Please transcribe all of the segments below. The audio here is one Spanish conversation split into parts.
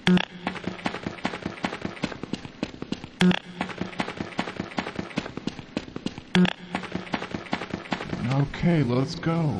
Okay, let's go.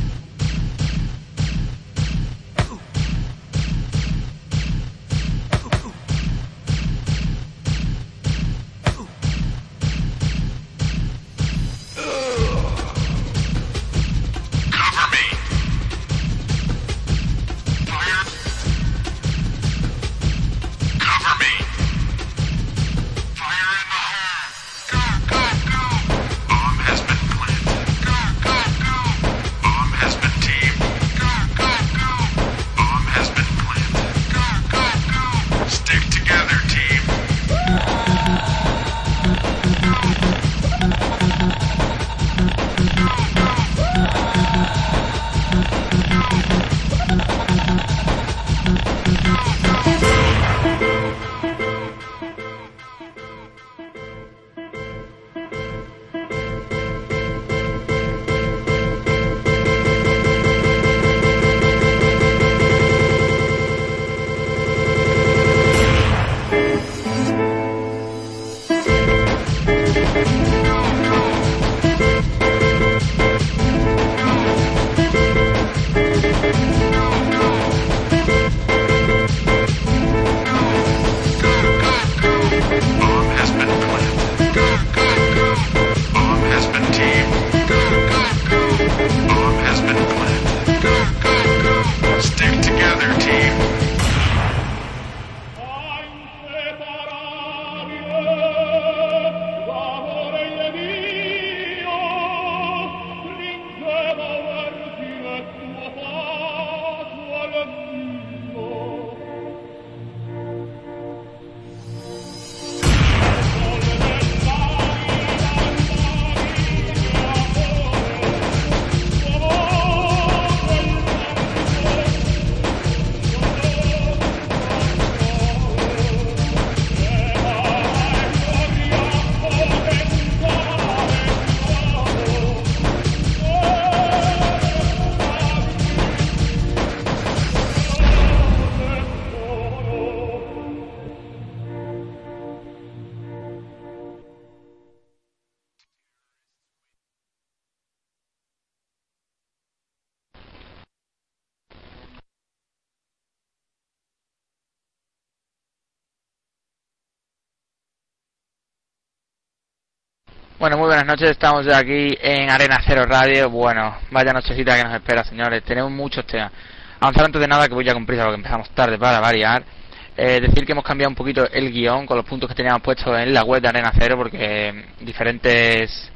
Bueno, muy buenas noches, estamos ya aquí en Arena Cero Radio. Bueno, vaya nochecita que nos espera, señores, tenemos muchos temas. Avanzar antes de nada, que voy ya con prisa porque empezamos tarde para variar. Decir que hemos cambiado un poquito el guión con los puntos que teníamos puestos en la web de Arena Cero, porque diferentes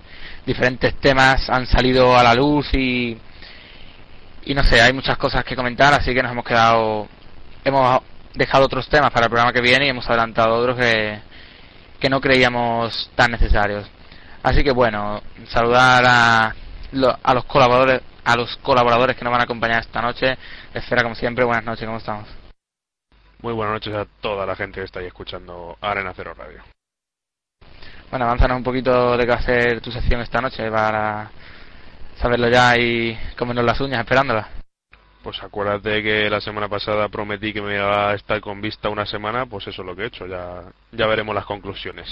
temas han salido a la luz y no sé, hay muchas cosas que comentar, así que nos hemos dejado otros temas para el programa que viene y hemos adelantado otros que no creíamos tan necesarios. Así que bueno, saludar a los colaboradores que nos van a acompañar esta noche. Esfera, como siempre, buenas noches, ¿cómo estamos? Muy buenas noches a toda la gente que está ahí escuchando Arena Cero Radio. Bueno, avánzanos un poquito de qué va a ser tu sección esta noche para saberlo ya y comernos las uñas esperándola. Pues acuérdate que la semana pasada prometí que me iba a estar con vista una semana, pues eso es lo que he hecho, ya veremos las conclusiones.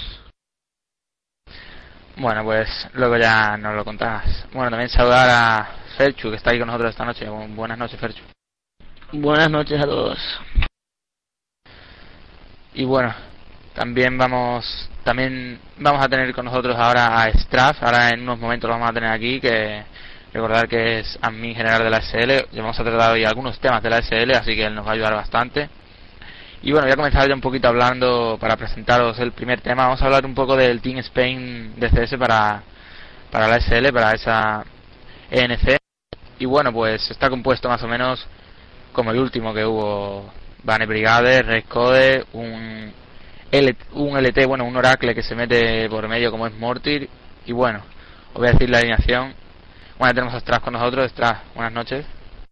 Bueno, pues luego ya nos lo contarás. Bueno, también saludar a Ferchu, que está ahí con nosotros esta noche. Buenas noches, Ferchu. Buenas noches a todos. Y bueno, también vamos a tener con nosotros ahora a Straff. Ahora en unos momentos lo vamos a tener aquí, que recordar que es admin general de la SL. Ya vamos a tratar hoy algunos temas de la SL, así que él nos va a ayudar bastante. Y bueno, voy a comenzar ya un poquito hablando, para presentaros el primer tema. Vamos a hablar un poco del Team Spain DCS para la SL, para esa ENC. Y bueno, pues está compuesto más o menos como el último que hubo: Bane Brigade, Red Code, un LT, bueno, un Oracle que se mete por medio como es Mortir. Y bueno, os voy a decir la alineación. Bueno, tenemos a Straff con nosotros. Straff, buenas noches.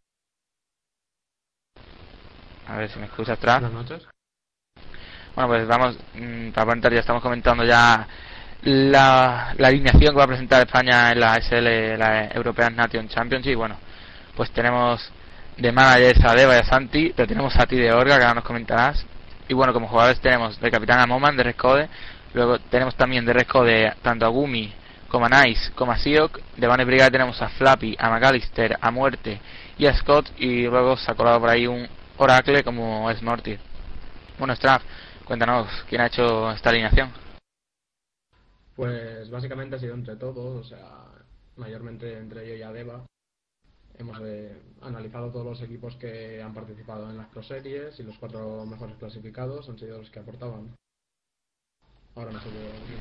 A ver si me escuchas, Straff. Buenas noches. Bueno, pues vamos, para presentar, ya estamos comentando ya la alineación que va a presentar España en la SL, la European Nation Championship. Bueno, pues tenemos de managers a Deva y a Santi, te tenemos a ti de Orga, que ahora nos comentarás. Y bueno, como jugadores tenemos de capitán a Moman, de Rescode, luego tenemos también de Rescode tanto a Gumi, como a Nice, como a Siok. De Banner Brigade tenemos a Flappy, a McAllister, a Muerte y a Scott, y luego se ha colado por ahí un Oracle como es Morty. Bueno, Straff, cuéntanos, ¿quién ha hecho esta alineación? Pues básicamente ha sido entre todos, o sea, mayormente entre yo y Adeba. Hemos analizado todos los equipos que han participado en las Pro Series y los 4 mejores clasificados han sido los que aportaban. Ahora no sé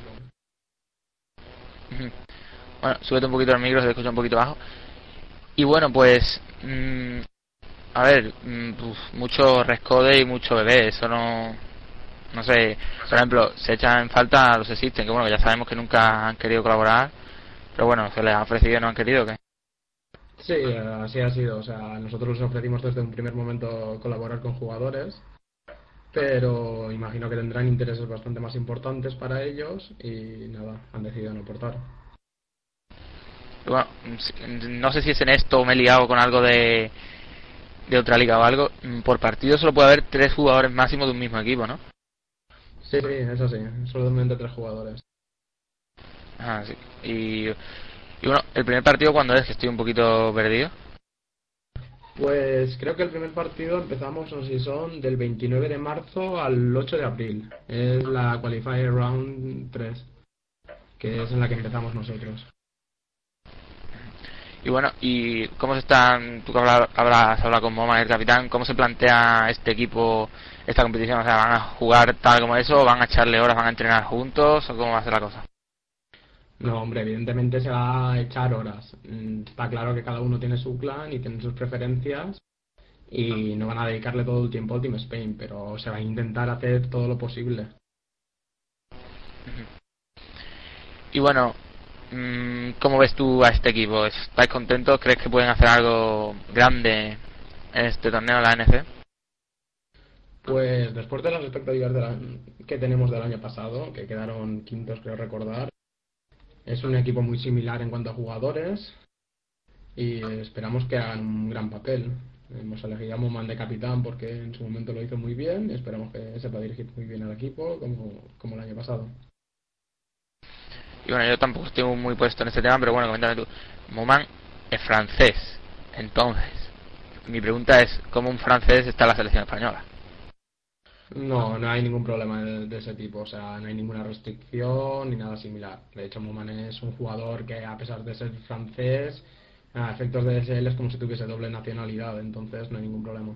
qué. Bueno, súbete un poquito al micro, se te escucha un poquito bajo. Y bueno, pues a ver, mucho Rescode y mucho bebé, eso no sé, por ejemplo, se echan en falta los Existen, que bueno, que ya sabemos que nunca han querido colaborar, pero bueno, se les ha ofrecido y no han querido, ¿qué? Sí, así ha sido, o sea, nosotros les ofrecimos desde un primer momento colaborar con jugadores, pero imagino que tendrán intereses bastante más importantes para ellos y nada, han decidido no aportar. Y bueno, no sé si es en esto o me he liado con algo de otra liga o algo. Por partido solo puede haber 3 jugadores máximo de un mismo equipo, ¿no? Sí, eso sí, solamente 3 jugadores. Ah, sí. Y bueno, el primer partido, ¿cuándo es? Que estoy un poquito perdido. Pues creo que el primer partido empezamos, no sé si son del 29 de marzo al 8 de abril. Es la Qualifier Round 3, que es en la que empezamos nosotros. Y bueno, ¿y cómo se están? Tú que habrás hablado con Moma, el capitán, ¿cómo se plantea este equipo, esta competición? O sea, ¿van a jugar tal como eso? ¿Van a echarle horas? ¿Van a entrenar juntos? ¿O cómo va a ser la cosa? No, hombre, evidentemente se va a echar horas. Está claro que cada uno tiene su clan y tiene sus preferencias y no van a dedicarle todo el tiempo al Team Spain, pero se va a intentar hacer todo lo posible. Y bueno, ¿cómo ves tú a este equipo? ¿Estáis contentos? ¿Crees que pueden hacer algo grande en este torneo de la NC? Pues después de las expectativas que tenemos del año pasado, que quedaron quintos creo recordar, es un equipo muy similar en cuanto a jugadores y esperamos que hagan un gran papel. Hemos elegido a Moman de capitán porque en su momento lo hizo muy bien y esperamos que sepa dirigir muy bien al equipo como el año pasado. Y bueno, yo tampoco estoy muy puesto en este tema, pero bueno, coméntame tú. Moman es francés, entonces mi pregunta es, ¿cómo un francés está en la selección española? No hay ningún problema de ese tipo, o sea, no hay ninguna restricción ni nada similar. De hecho, Moman es un jugador que, a pesar de ser francés, a efectos de DSL es como si tuviese doble nacionalidad, entonces no hay ningún problema.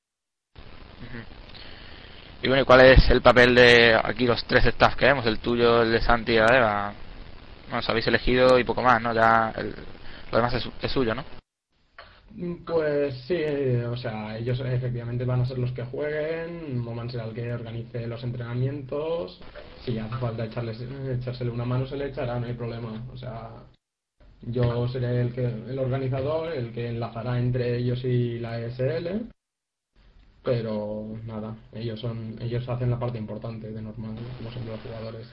Y bueno, ¿y cuál es el papel de aquí los 3 staff que vemos? El tuyo, el de Santi y la de Eva. Bueno, os habéis elegido y poco más, ¿no? Ya lo demás es suyo, ¿no? Pues sí, o sea, ellos efectivamente van a ser los que jueguen, Moman será el que organice los entrenamientos, si hace falta echársele una mano se le echará, no hay problema, o sea, yo seré el organizador, el que enlazará entre ellos y la ESL, pero nada, ellos hacen la parte importante de normal, como son los jugadores.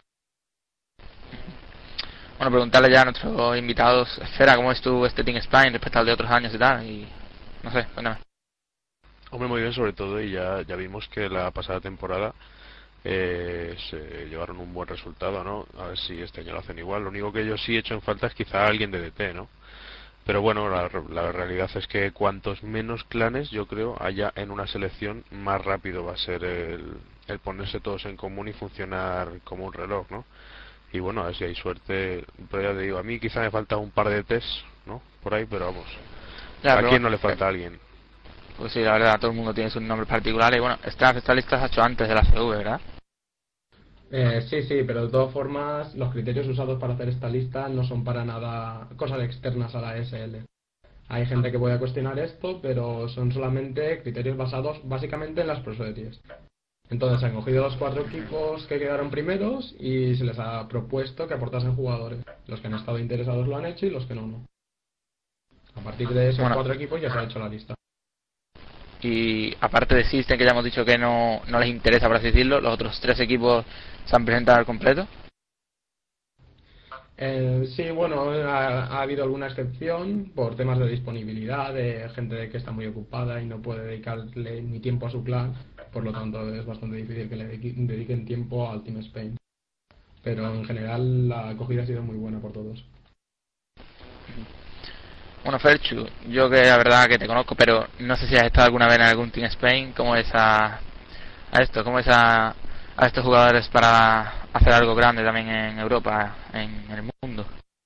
Bueno, preguntarle ya a nuestros invitados, Esfera, ¿cómo es tu este Team Spine respecto al de otros años y tal? Y no sé, cuéntame. Hombre, muy bien, sobre todo, y ya vimos que la pasada temporada se llevaron un buen resultado, ¿no? A ver si este año lo hacen igual. Lo único que yo sí he hecho en falta es quizá alguien de DT, ¿no? Pero bueno, la realidad es que cuantos menos clanes, yo creo, haya en una selección, más rápido va a ser el ponerse todos en común y funcionar como un reloj, ¿no? Y bueno, a ver si hay suerte. Pero ya te digo, a mí quizá me falta un par de tests, ¿no? Por ahí, pero vamos. Ya, ¿A quién no le falta a alguien? Pues sí, la verdad, todo el mundo tiene sus nombres particulares. Y bueno, esta lista se ha hecho antes de la CV, ¿verdad? Sí, pero de todas formas, los criterios usados para hacer esta lista no son para nada cosas externas a la ESL. Hay gente que puede cuestionar esto, pero son solamente criterios basados básicamente en las Pro Series. Entonces han cogido los 4 equipos que quedaron primeros y se les ha propuesto que aportasen jugadores. Los que han estado interesados lo han hecho y los que no. A partir de esos 4 equipos ya se ha hecho la lista. Y aparte de System, que ya hemos dicho que no les interesa, por así decirlo, los otros 3 equipos se han presentado al completo. Sí, bueno, ha habido alguna excepción por temas de disponibilidad, de gente que está muy ocupada y no puede dedicarle ni tiempo a su clan, por lo tanto es bastante difícil que le dediquen tiempo al Team Spain. Pero en general la acogida ha sido muy buena por todos. Bueno, Ferchu, yo que la verdad que te conozco, pero no sé si has estado alguna vez en algún Team Spain. ¿Cómo es a esto? ¿Cómo es a estos jugadores para hacer algo grande también en Europa, en el mundo?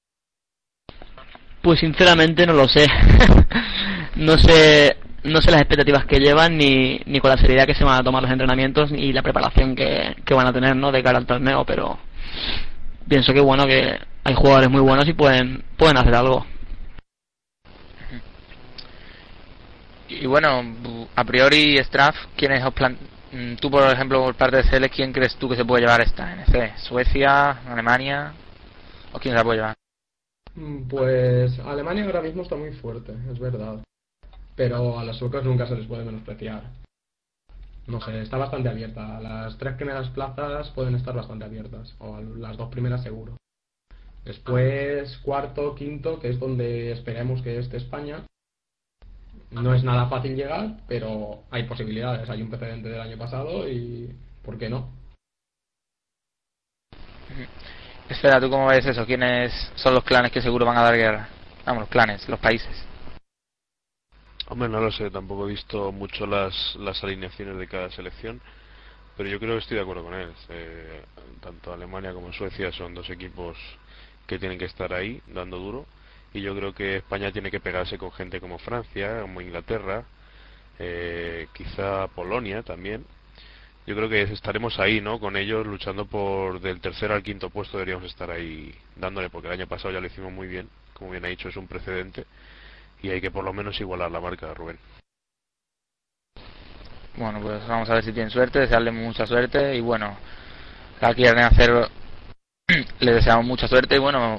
Pues sinceramente no lo sé. no sé no sé las expectativas que llevan ni con la seriedad que se van a tomar los entrenamientos ni la preparación que van a tener, ¿no?, de cara al torneo, pero pienso que bueno, que hay jugadores muy buenos y pueden hacer algo. Y bueno, a priori, Straff, ¿quiénes os tú, por ejemplo, por parte de CL, ¿quién crees tú que se puede llevar esta NC? ¿Suecia? ¿Alemania? ¿O quién se la puede llevar? Pues Alemania ahora mismo está muy fuerte, es verdad. Pero a los suecos nunca se les puede menospreciar. No sé, está bastante abierta. Las tres primeras plazas pueden estar bastante abiertas. O las dos primeras seguro. Después, cuarto, quinto, que es donde esperemos que esté España. No es nada fácil llegar, pero hay posibilidades. Hay un precedente del año pasado y ¿por qué no? Espera, ¿tú cómo ves eso? ¿Quiénes son los clanes que seguro van a dar guerra? Vamos, los clanes, los países. Hombre, no lo sé, tampoco he visto mucho las alineaciones de cada selección, pero yo creo que estoy de acuerdo con él. Tanto Alemania como Suecia son dos equipos que tienen que estar ahí, dando duro, y yo creo que España tiene que pegarse con gente como Francia, como Inglaterra, quizá Polonia también. Yo creo que estaremos ahí, ¿no? Con ellos luchando por del tercer al quinto puesto, deberíamos estar ahí dándole, porque el año pasado ya lo hicimos muy bien, como bien ha dicho, es un precedente y hay que por lo menos igualar la marca de Rubén. Bueno, pues vamos a ver si tienen suerte, desearle mucha suerte y bueno, la quieren hacer, les deseamos mucha suerte y bueno,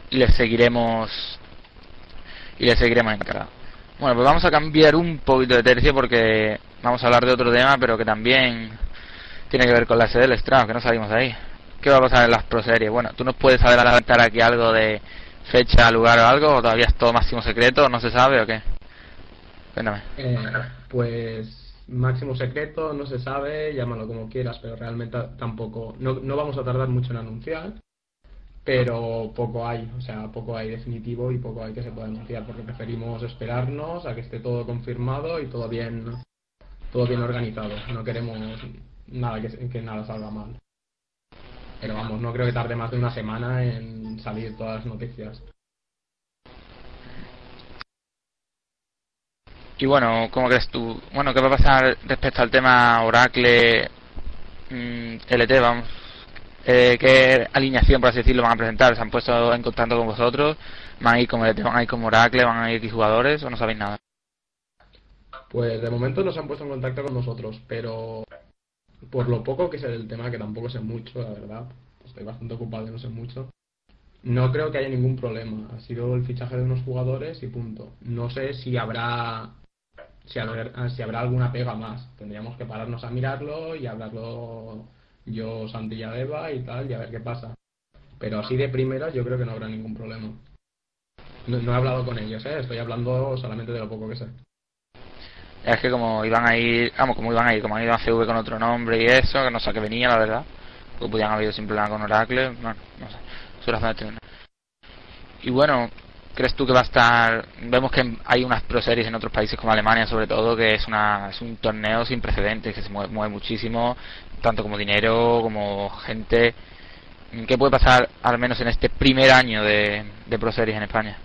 y les seguiremos en cara. Bueno, pues vamos a cambiar un poquito de tercio porque vamos a hablar de otro tema, pero que también tiene que ver con la sede del Strauss, que no salimos de ahí. ¿Qué va a pasar en las Pro Series? Bueno, ¿tú nos puedes adelantar aquí algo de fecha, lugar o algo? ¿O todavía es todo máximo secreto? ¿No se sabe o qué? Cuéntame. Pues máximo secreto, no se sabe, llámalo como quieras, pero realmente tampoco, no vamos a tardar mucho en anunciar, pero poco hay, o sea, poco hay definitivo y poco hay que se pueda anunciar, porque preferimos esperarnos a que esté todo confirmado y todo bien organizado. No queremos nada que nada salga mal. Pero vamos, no creo que tarde más de una semana en salir todas las noticias. Y bueno, ¿cómo crees tú? Bueno, ¿qué va a pasar respecto al tema Oracle LT? Vamos, ¿qué alineación, por así decirlo, van a presentar? ¿Se han puesto en contacto con vosotros? ¿Van a ir como LT, van a ir como Oracle, van a ir X jugadores o no sabéis nada? Pues de momento no se han puesto en contacto con nosotros, pero por lo poco que sé del tema, que tampoco sé mucho, la verdad, estoy bastante ocupado y no sé mucho, no creo que haya ningún problema. Ha sido el fichaje de unos jugadores y punto. No sé si habrá alguna pega más. Tendríamos que pararnos a mirarlo y hablarlo yo, Santi y Adeba y tal, y a ver qué pasa. Pero así de primera yo creo que no habrá ningún problema. No he hablado con ellos, estoy hablando solamente de lo poco que sé. Es que como iban a ir, vamos, como han ido a CV con otro nombre y eso, que no sé a qué venía, la verdad. Pues podían haber ido simplemente con Oracle, bueno, no sé. Su razón de tener. Y bueno, ¿crees tú que va a estar? Vemos que hay unas Pro Series en otros países como Alemania, sobre todo, que es un torneo sin precedentes, que se mueve muchísimo, tanto como dinero, como gente. ¿Qué puede pasar, al menos en este primer año de Pro Series en España?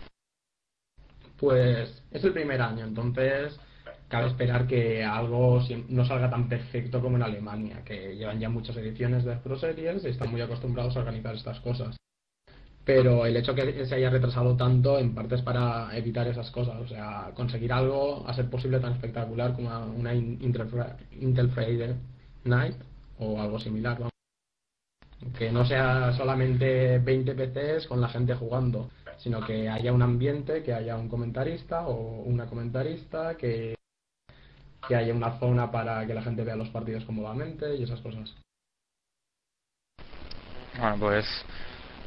Pues es el primer año, entonces cabe esperar que algo no salga tan perfecto como en Alemania, que llevan ya muchas ediciones de Pro Series y están muy acostumbrados a organizar estas cosas. Pero el hecho que se haya retrasado tanto en parte es para evitar esas cosas, o sea, conseguir algo a ser posible tan espectacular como una Intel Friday Night o algo similar, ¿no? Que no sea solamente 20 PCs con la gente jugando, sino que haya un ambiente, que haya un comentarista o una comentarista, que haya una zona para que la gente vea los partidos cómodamente y esas cosas. Bueno, pues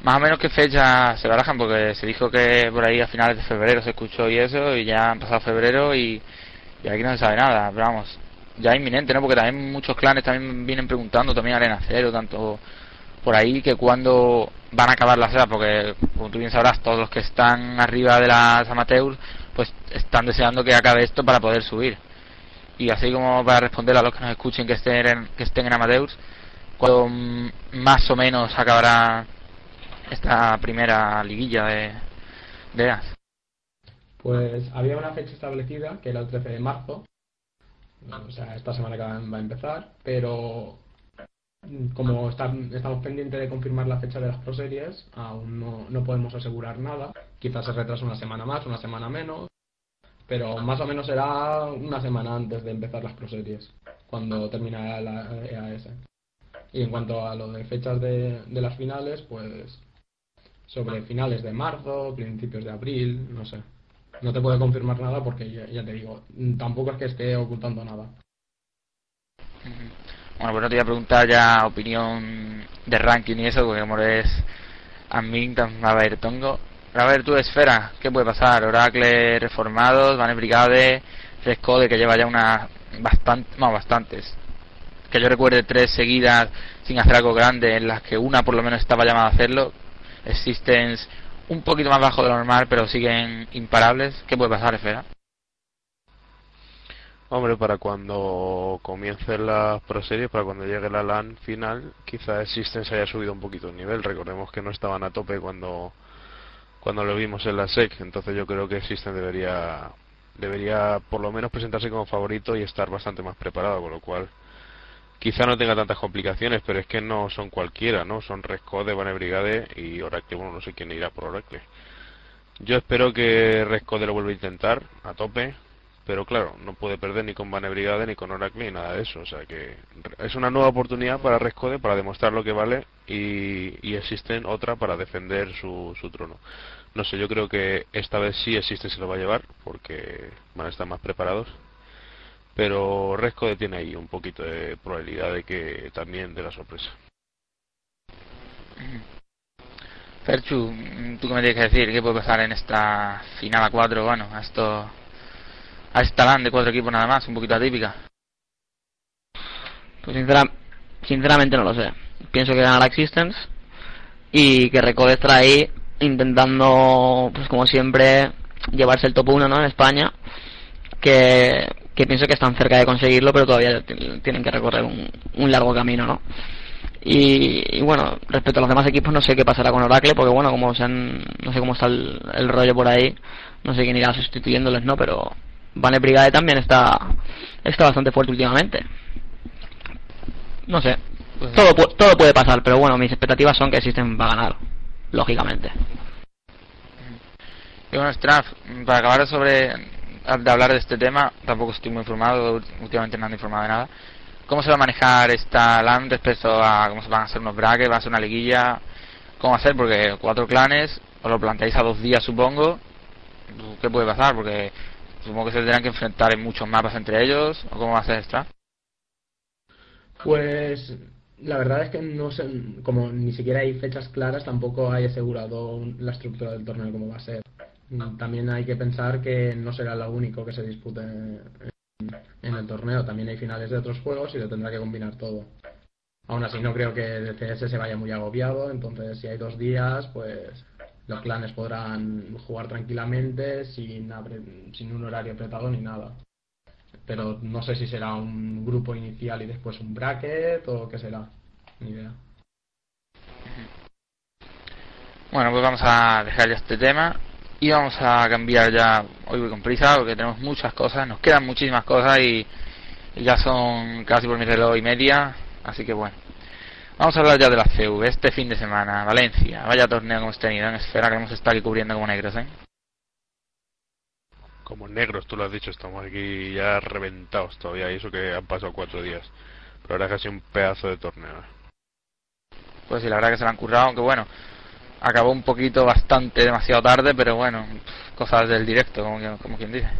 Más o menos qué fecha se barajan, porque se dijo que por ahí a finales de febrero se escuchó y eso, y ya han pasado febrero y aquí no se sabe nada, pero vamos, ya es inminente, ¿no? Porque también muchos clanes también vienen preguntando, también Arena Cero, tanto por ahí, que cuándo van a acabar las eras, porque como tú bien sabrás, todos los que están arriba de las amateurs, pues están deseando que acabe esto para poder subir. Y así como para responder a los que nos escuchen que estén en amateurs, cuando más o menos acabará esta primera liguilla de EAS. Pues había una fecha establecida que era el 13 de marzo, o sea, esta semana que va a empezar, pero como estamos pendientes de confirmar la fecha de las Pro Series, aún no podemos asegurar nada. Quizás se retrase una semana más, una semana menos, pero más o menos será una semana antes de empezar las Pro Series, cuando termina la EAS. Y en cuanto a lo de fechas de las finales, pues sobre finales de marzo, principios de abril, no sé. No te puedo confirmar nada porque ya te digo, tampoco es que esté ocultando nada. Bueno, pues no te voy a preguntar ya opinión de ranking y eso, porque como eres admin, a ver, Tongo. A ver, tú, Esfera, ¿qué puede pasar? Oracle reformados, Bane Brigade, Frescode, que lleva ya bastantes. Que yo recuerde 3 seguidas sin hacer algo grande, en las que una por lo menos estaba llamada a hacerlo. Existence un poquito más bajo de lo normal, pero siguen imparables. ¿Qué puede pasar, Esfera? Hombre, para cuando comiencen las Pro Series, para cuando llegue la LAN final, quizá Existence haya subido un poquito el nivel. Recordemos que no estaban a tope cuando lo vimos en la SEC, entonces yo creo que Existence debería por lo menos presentarse como favorito y estar bastante más preparado, con lo cual quizá no tenga tantas complicaciones, pero es que no son cualquiera, ¿no? Son Rescode, Bane Brigade y Oracle. Bueno, no sé quién irá por Oracle. Yo espero que Rescode lo vuelva a intentar a tope, pero claro, no puede perder ni con Bane Brigade ni con Oracle ni nada de eso. O sea que es una nueva oportunidad para Rescode para demostrar lo que vale y existen otra para defender su trono. No sé, yo creo que esta vez sí existe, se lo va a llevar porque van a estar más preparados. Pero Rescode tiene ahí un poquito de probabilidad de que también de la sorpresa. Ferchu, ¿tú qué me tienes que decir? ¿Qué puede pasar en esta final a 4? Bueno, a esta LAN de 4 equipos nada más, un poquito atípica. Pues sinceramente no lo sé. Pienso que ganará Existence y que Recode estará ahí intentando, pues como siempre, llevarse el top 1, ¿no? En España, que pienso que están cerca de conseguirlo, pero todavía tienen que recorrer un largo camino, ¿no? Y bueno, respecto a los demás equipos no sé qué pasará con Oracle, porque bueno, no sé cómo está el rollo por ahí, no sé quién irá sustituyéndoles, ¿no? Pero Bane Brigade también está bastante fuerte últimamente. No sé, Pues todo puede pasar, pero bueno, mis expectativas son que System va a ganar, lógicamente. Y bueno, Straff, para acabar de hablar de este tema, tampoco estoy muy informado, últimamente no ando informado de nada. ¿Cómo se va a manejar esta LAN respecto a cómo se van a hacer unos brackets, va a ser una liguilla? ¿Cómo va a ser? Porque 4 clanes, os lo planteáis a 2 días, supongo. ¿Qué puede pasar? Porque supongo que se tendrán que enfrentar en muchos mapas entre ellos, ¿o cómo va a ser Straff? Pues la verdad es que no sé, como ni siquiera hay fechas claras, tampoco hay asegurado la estructura del torneo cómo va a ser. También hay que pensar que no será lo único que se dispute en el torneo, también hay finales de otros juegos y se tendrá que combinar todo. Aún así no creo que DCS se vaya muy agobiado, entonces si hay 2 días, pues los clanes podrán jugar tranquilamente sin un horario apretado ni nada. Pero no sé si será un grupo inicial y después un bracket o qué será, ni idea. Bueno, pues vamos a dejar ya este tema y vamos a cambiar ya. Hoy voy con prisa porque tenemos muchas cosas, nos quedan muchísimas cosas y ya son casi por mi reloj y media, así que bueno. Vamos a hablar ya de la CV, este fin de semana, Valencia, vaya torneo que hemos tenido en Esfera, que hemos estado aquí cubriendo como negros, ¿eh? Como negros, tú lo has dicho, estamos aquí ya reventados todavía, y eso que han pasado 4 días. Pero ahora es casi un pedazo de torneo. Pues sí, la verdad que se lo han currado, aunque bueno, acabó un poquito demasiado tarde, pero bueno, cosas del directo, como quien dice.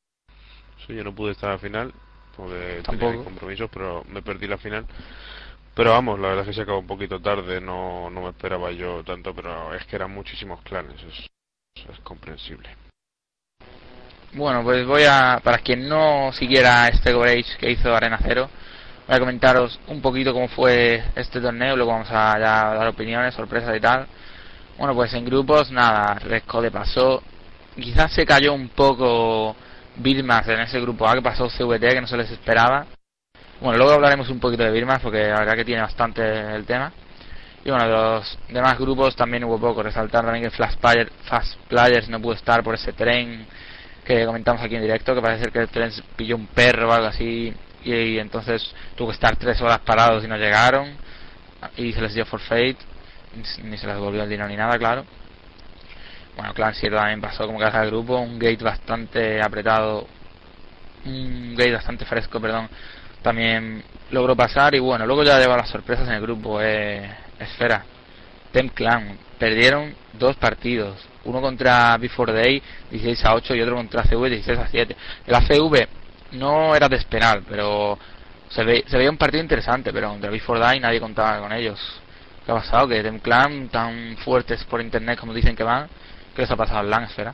Sí, yo no pude estar al final, porque Tampoco. tenía compromisos, pero me perdí la final. Pero vamos, la verdad es que se acabó un poquito tarde, no me esperaba yo tanto, pero es que eran muchísimos clanes, es comprensible. Bueno, pues para quien no siguiera este coverage que hizo Arena Cero, voy a comentaros un poquito cómo fue este torneo, luego vamos a ya dar opiniones, sorpresas y tal. Bueno, pues en grupos, nada, Red Code pasó, quizás se cayó un poco Birmas en ese grupo A, que pasó CVT, que no se les esperaba. Bueno, luego hablaremos un poquito de Birmas, porque la verdad que tiene bastante el tema. Y bueno, de los demás grupos también hubo poco, resaltar también que Fast Players no pudo estar por ese tren que comentamos aquí en directo, que parece ser que el tren pilló un perro o algo así, y entonces tuvo que estar 3 horas parados y no llegaron, y se les dio forfeit, ni se les devolvió el dinero ni nada, claro. Bueno, Clan 7 también pasó como cabeza del grupo, un gate bastante apretado, un gate bastante fresco, perdón, también logró pasar. Y bueno, luego ya lleva las sorpresas en el grupo. Esfera, Tem Clan perdieron 2 partidos, uno contra Before Day 16-8 y otro contra CV 16-7. El ACV no era de esperar, pero se veía un partido interesante, pero contra Before Day nadie contaba con ellos. ¿Qué ha pasado? Que Tem Clan, tan fuertes por internet como dicen que van, ¿qué les ha pasado al LAN, Esfera?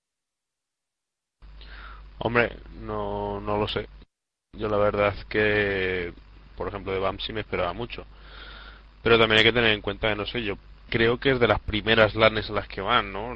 Hombre, no lo sé. Yo la verdad es que, por ejemplo, de BAM sí me esperaba mucho. Pero también hay que tener en cuenta que, no sé, yo creo que es de las primeras LANes a las que van, ¿no?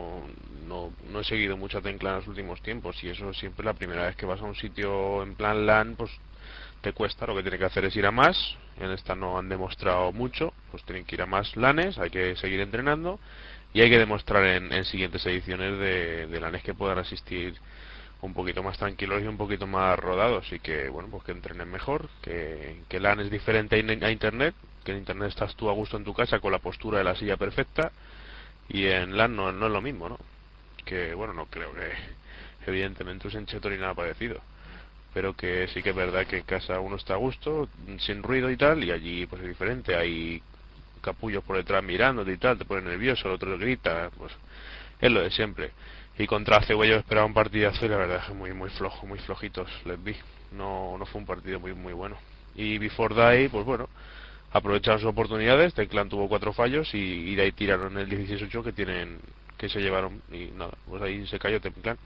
No he seguido mucho a Tenclan en los últimos tiempos, y eso siempre la primera vez que vas a un sitio en plan LAN, pues te cuesta. Lo que tiene que hacer es ir a más. En esta no han demostrado mucho, pues tienen que ir a más LANes, hay que seguir entrenando y hay que demostrar en siguientes ediciones de LANes que puedan asistir un poquito más tranquilos y un poquito más rodados, y que bueno, pues que entrenen mejor, que LAN es diferente a internet, que en internet estás tú a gusto en tu casa con la postura de la silla perfecta, y en LAN no es lo mismo, ¿no? Que bueno, no creo que evidentemente usen cheto ni nada parecido, pero que sí que es verdad que en casa uno está a gusto, sin ruido y tal, y allí pues es diferente, hay capullos por detrás mirándote y tal, te pone nervioso, el otro grita, pues es lo de siempre. Y contra CW yo esperaba un partidazo y la verdad es que muy flojo, muy flojitos les vi. No fue un partido muy bueno. Y Before Day, pues bueno, aprovecharon sus oportunidades. Teclan tuvo 4 fallos y de ahí tiraron el 16-8 que se llevaron, y nada, pues ahí se cayó Teclan.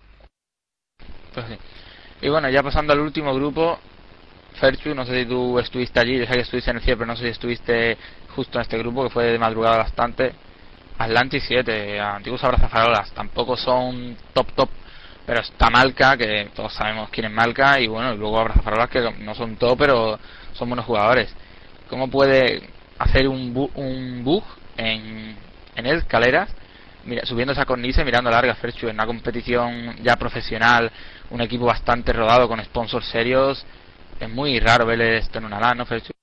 Pues sí. Y bueno, ya pasando al último grupo, Ferchu, no sé si tú estuviste allí, yo sé que estuviste en el CIE, pero no sé si estuviste justo en este grupo, que fue de madrugada bastante. Atlantis 7, antiguos abrazafarolas, tampoco son top, pero está Malca, que todos sabemos quién es Malca, y bueno, y luego abrazafarolas que no son top, pero son buenos jugadores. ¿Cómo puede hacer un bug en escaleras, subiendo esa cornisa y mirando largas, Ferchu, en una competición ya profesional, un equipo bastante rodado con sponsors serios? Es muy raro ver esto en una LAN, ¿no, Ferchu?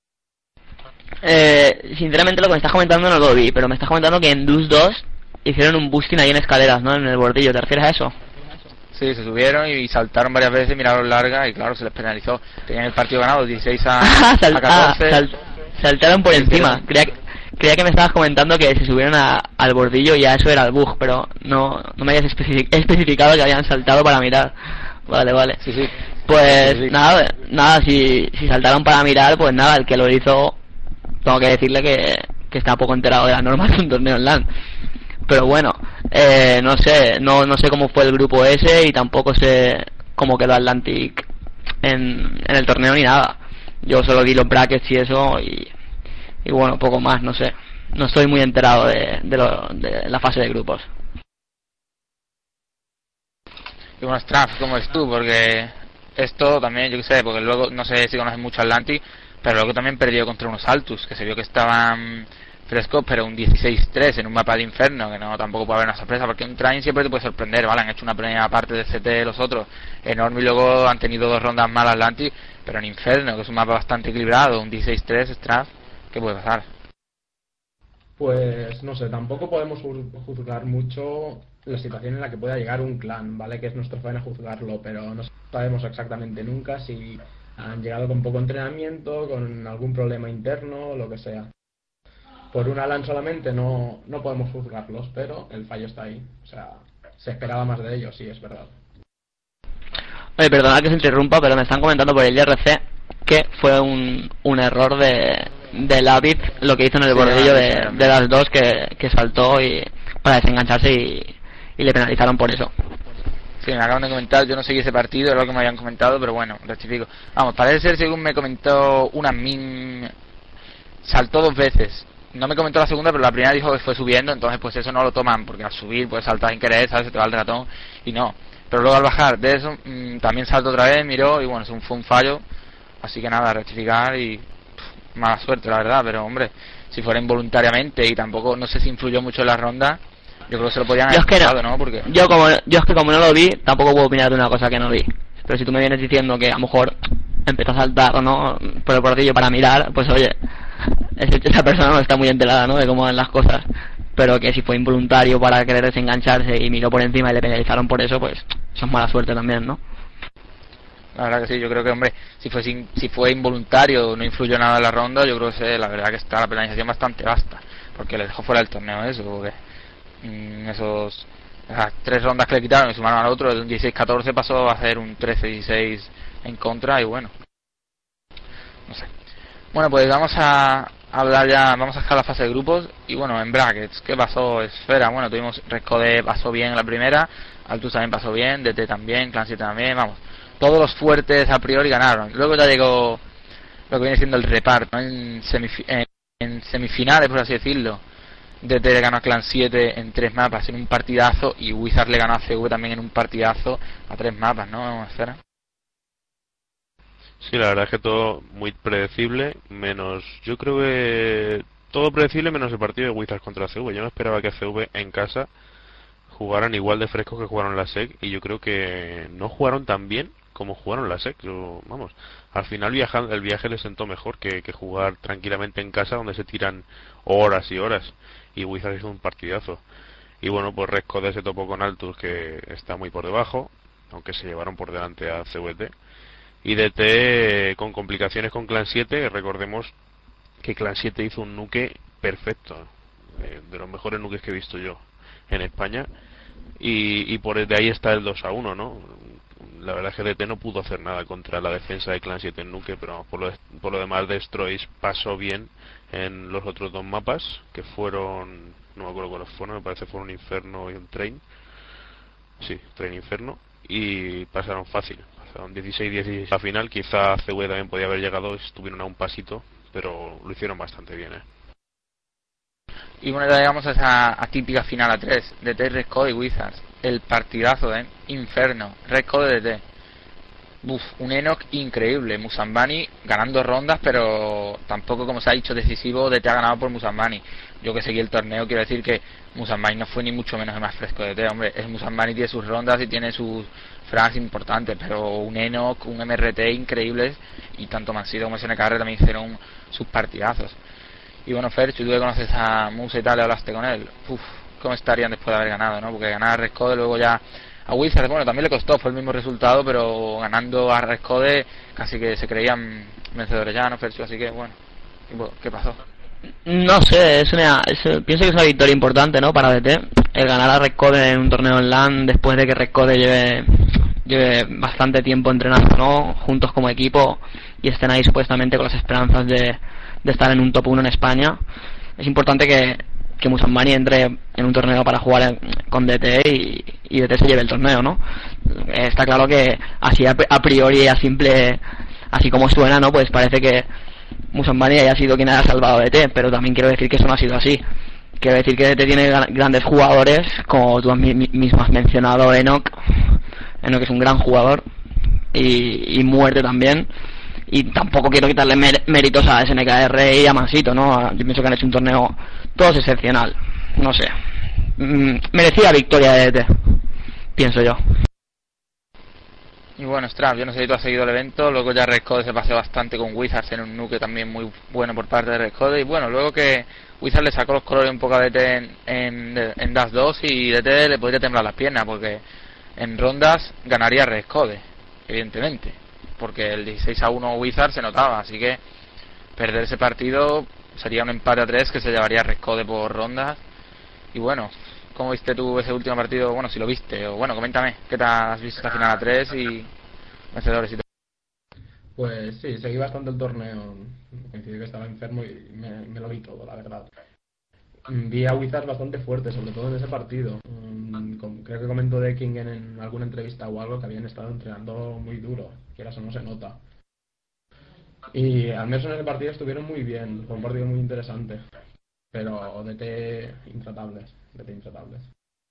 Sinceramente lo que me estás comentando no lo vi, pero me estás comentando que en Dus 2 hicieron un boosting ahí en escaleras, ¿no? En el bordillo, ¿te refieres a eso? Sí, se subieron y saltaron varias veces, miraron larga y claro, se les penalizó. Tenían el partido ganado 16 a 14. Saltaron por encima. Creía que me estabas comentando que se subieron al bordillo y a eso era el bug, pero no me habías especificado que habían saltado para mirar. Vale. Sí. Pues sí. nada, si saltaron para mirar, pues nada, el que lo hizo, tengo que decirle que está poco enterado de las normas de un torneo online. Pero bueno, no sé cómo fue el grupo ese, y tampoco sé cómo quedó Atlantic en el torneo ni nada. Yo solo vi los brackets y eso, y bueno, poco más, no sé. No estoy muy enterado de la fase de grupos. Y bueno, Straff, ¿cómo es tú? Porque esto también, yo qué sé, porque luego no sé si conoces mucho Atlantic, pero luego también perdió contra unos Altus, que se vio que estaban frescos, pero un 16-3 en un mapa de Inferno, que no tampoco puede haber una sorpresa, porque un train siempre te puede sorprender, ¿vale? Han hecho una primera parte de CT los otros enorme, y luego han tenido 2 rondas malas Atlantic, pero en Inferno, que es un mapa bastante equilibrado, un 16-3, Straff, ¿qué puede pasar? Pues no sé, tampoco podemos juzgar mucho la situación en la que pueda llegar un clan, ¿vale? Que es nuestra faena juzgarlo, pero no sabemos exactamente nunca si han llegado con poco entrenamiento, con algún problema interno o lo que sea. Por una LAN solamente no podemos juzgarlos, pero el fallo está ahí. O sea, se esperaba más de ellos, sí, es verdad. Oye, perdona que se interrumpa, pero me están comentando por el IRC que fue un error de de Lavid lo que hizo en el Sí, bordillo sí. de las dos que saltó y para desengancharse y le penalizaron por eso. Sí, me acaban de comentar, yo no seguí ese partido, era lo que me habían comentado, pero bueno, rectifico. Vamos, parece ser, según me comentó una min, saltó 2 veces. No me comentó la segunda, pero la primera dijo que fue subiendo, entonces pues eso no lo toman, porque al subir pues saltas sin querer, ¿sabes? Se te va el ratón y no. Pero luego al bajar de eso, también saltó otra vez, miró y bueno, fue un fallo. Así que nada, rectificar y mala suerte, la verdad, pero hombre, si fuera involuntariamente y tampoco, no sé si influyó mucho en la ronda, yo creo que se lo podían haber pasado, ¿no? Porque yo es que como no lo vi, tampoco puedo opinar de una cosa que no vi. Pero si tú me vienes diciendo que a lo mejor empezó a saltar, ¿no?, por el bordillo para mirar, pues oye, esa persona no está muy enterada, ¿no?, de cómo van las cosas. Pero que si fue involuntario para querer desengancharse y miró por encima y le penalizaron por eso, pues eso es mala suerte también, ¿no? la verdad que sí, yo creo que, hombre, si fue involuntario, no influyó nada en la ronda, yo creo que la verdad que está la penalización bastante vasta, porque le dejó fuera del torneo eso, porque esas 3 rondas que le quitaron y sumaron al otro, de un 16-14 pasó a hacer un 13-16 en contra y bueno, no sé. Bueno, pues vamos a hablar ya, vamos a dejar la fase de grupos y bueno, en brackets, ¿qué pasó? Esfera, bueno, tuvimos Rescode pasó bien en la primera, Altus también pasó bien, DT también, Clan 7 también, vamos, todos los fuertes a priori ganaron. Luego ya llegó lo que viene siendo el reparto, ¿no? En semifinales, por así decirlo, DT le ganó a Clan 7 en 3 mapas en un partidazo y Wizard le ganó a CV también en un partidazo a 3 mapas, ¿no? Esfera. Sí, la verdad es que todo muy predecible, menos, yo creo que todo predecible menos el partido de Wizards contra CV. Yo no esperaba que CV en casa jugaran igual de frescos que jugaron la SEC y yo creo que no jugaron tan bien como jugaron la SEC. Vamos, al final el viaje les sentó mejor que jugar tranquilamente en casa donde se tiran horas y horas y Wizards hizo un partidazo. Y bueno, pues Rescode se topó con Altus que está muy por debajo, aunque se llevaron por delante a CVT. Y DT con complicaciones con Clan 7, recordemos que Clan 7 hizo un nuke perfecto, de los mejores nukes que he visto yo en España, y por de ahí está el 2-1, ¿no? La verdad es que DT no pudo hacer nada contra la defensa de Clan 7 en nuke, pero por lo demás Destroys pasó bien en los otros 2 mapas, que fueron, no me acuerdo cuáles fueron, me parece fueron un Inferno y un Train, sí, Train Inferno, y pasaron fácil. Pasaron 16-16 a final, quizá CV también podía haber llegado, estuvieron a un pasito, pero lo hicieron bastante bien, Y bueno, ya llegamos a esa atípica final a 3 DT, Rescode y Wizards. El partidazo de Inferno, Rescode DT. Un Enoch increíble. Musambani ganando rondas, pero tampoco, como se ha dicho, decisivo. DT ha ganado por Musambani. Yo que seguí el torneo, quiero decir que Musambani no fue ni mucho menos el más fresco de DT. Hombre, es Musambani, tiene sus rondas y tiene sus frags importantes, pero un Enoch, un MRT increíbles, y tanto Mansido como SNKR también hicieron sus partidazos. Y bueno, Fer, si tú que conoces a Musa y tal, le hablaste con él, ¿cómo estarían después de haber ganado, no? Porque ganar a Rescode, luego ya a Wizards, bueno, también le costó, fue el mismo resultado, pero ganando a Rescode casi que se creían vencedores ya, ¿no, Ferchu? Así que bueno, ¿qué pasó? No sé, pienso que es una victoria importante, ¿no?, para DT, el ganar a Rescode en un torneo en LAN después de que Rescode lleve bastante tiempo entrenando, ¿no?, juntos como equipo, y estén ahí supuestamente con las esperanzas de estar en un top 1 en España. Es importante que Musambani entre en un torneo para jugar con DT y DT se lleve el torneo, ¿no? Está claro que así a priori, a simple, así como suena, ¿no?, pues parece que Musambani haya sido quien haya salvado a DT, pero también quiero decir que eso no ha sido así. Quiero decir que DT tiene grandes jugadores, como tú mismo has mencionado, Enoch es un gran jugador, y Muerte también. Y tampoco quiero quitarle méritos a SNKR y a Mansito, ¿no? Yo pienso que han hecho un torneo todos excepcional. No sé. Merecía victoria de DT, pienso yo. Y bueno, Strap, yo no sé si tú has seguido el evento, luego ya Rescode se paseó bastante con Wizards en un nuke también muy bueno por parte de Rescode, y bueno, luego que Wizards le sacó los colores un poco a DT en Dash 2 y DT le podría temblar las piernas, porque en rondas ganaría Rescode, evidentemente, porque el 16-1 Wizards se notaba, así que perder ese partido sería un empate a 3 que se llevaría a Rescode por rondas. Y bueno, ¿cómo viste tú ese último partido? Bueno, si lo viste, o bueno, coméntame, ¿qué tal has visto la final a 3 y vencedores y todo? Pues sí, seguí bastante el torneo. Coincidí que estaba enfermo y me lo vi todo, la verdad. Vi a Wizards bastante fuerte, sobre todo en ese partido. Creo que comentó Deking en alguna entrevista o algo que habían estado entrenando muy duro, que eso no se nota. Y al menos en el partido estuvieron muy bien, fue un partido muy interesante. Pero DT intratables, DT intratables.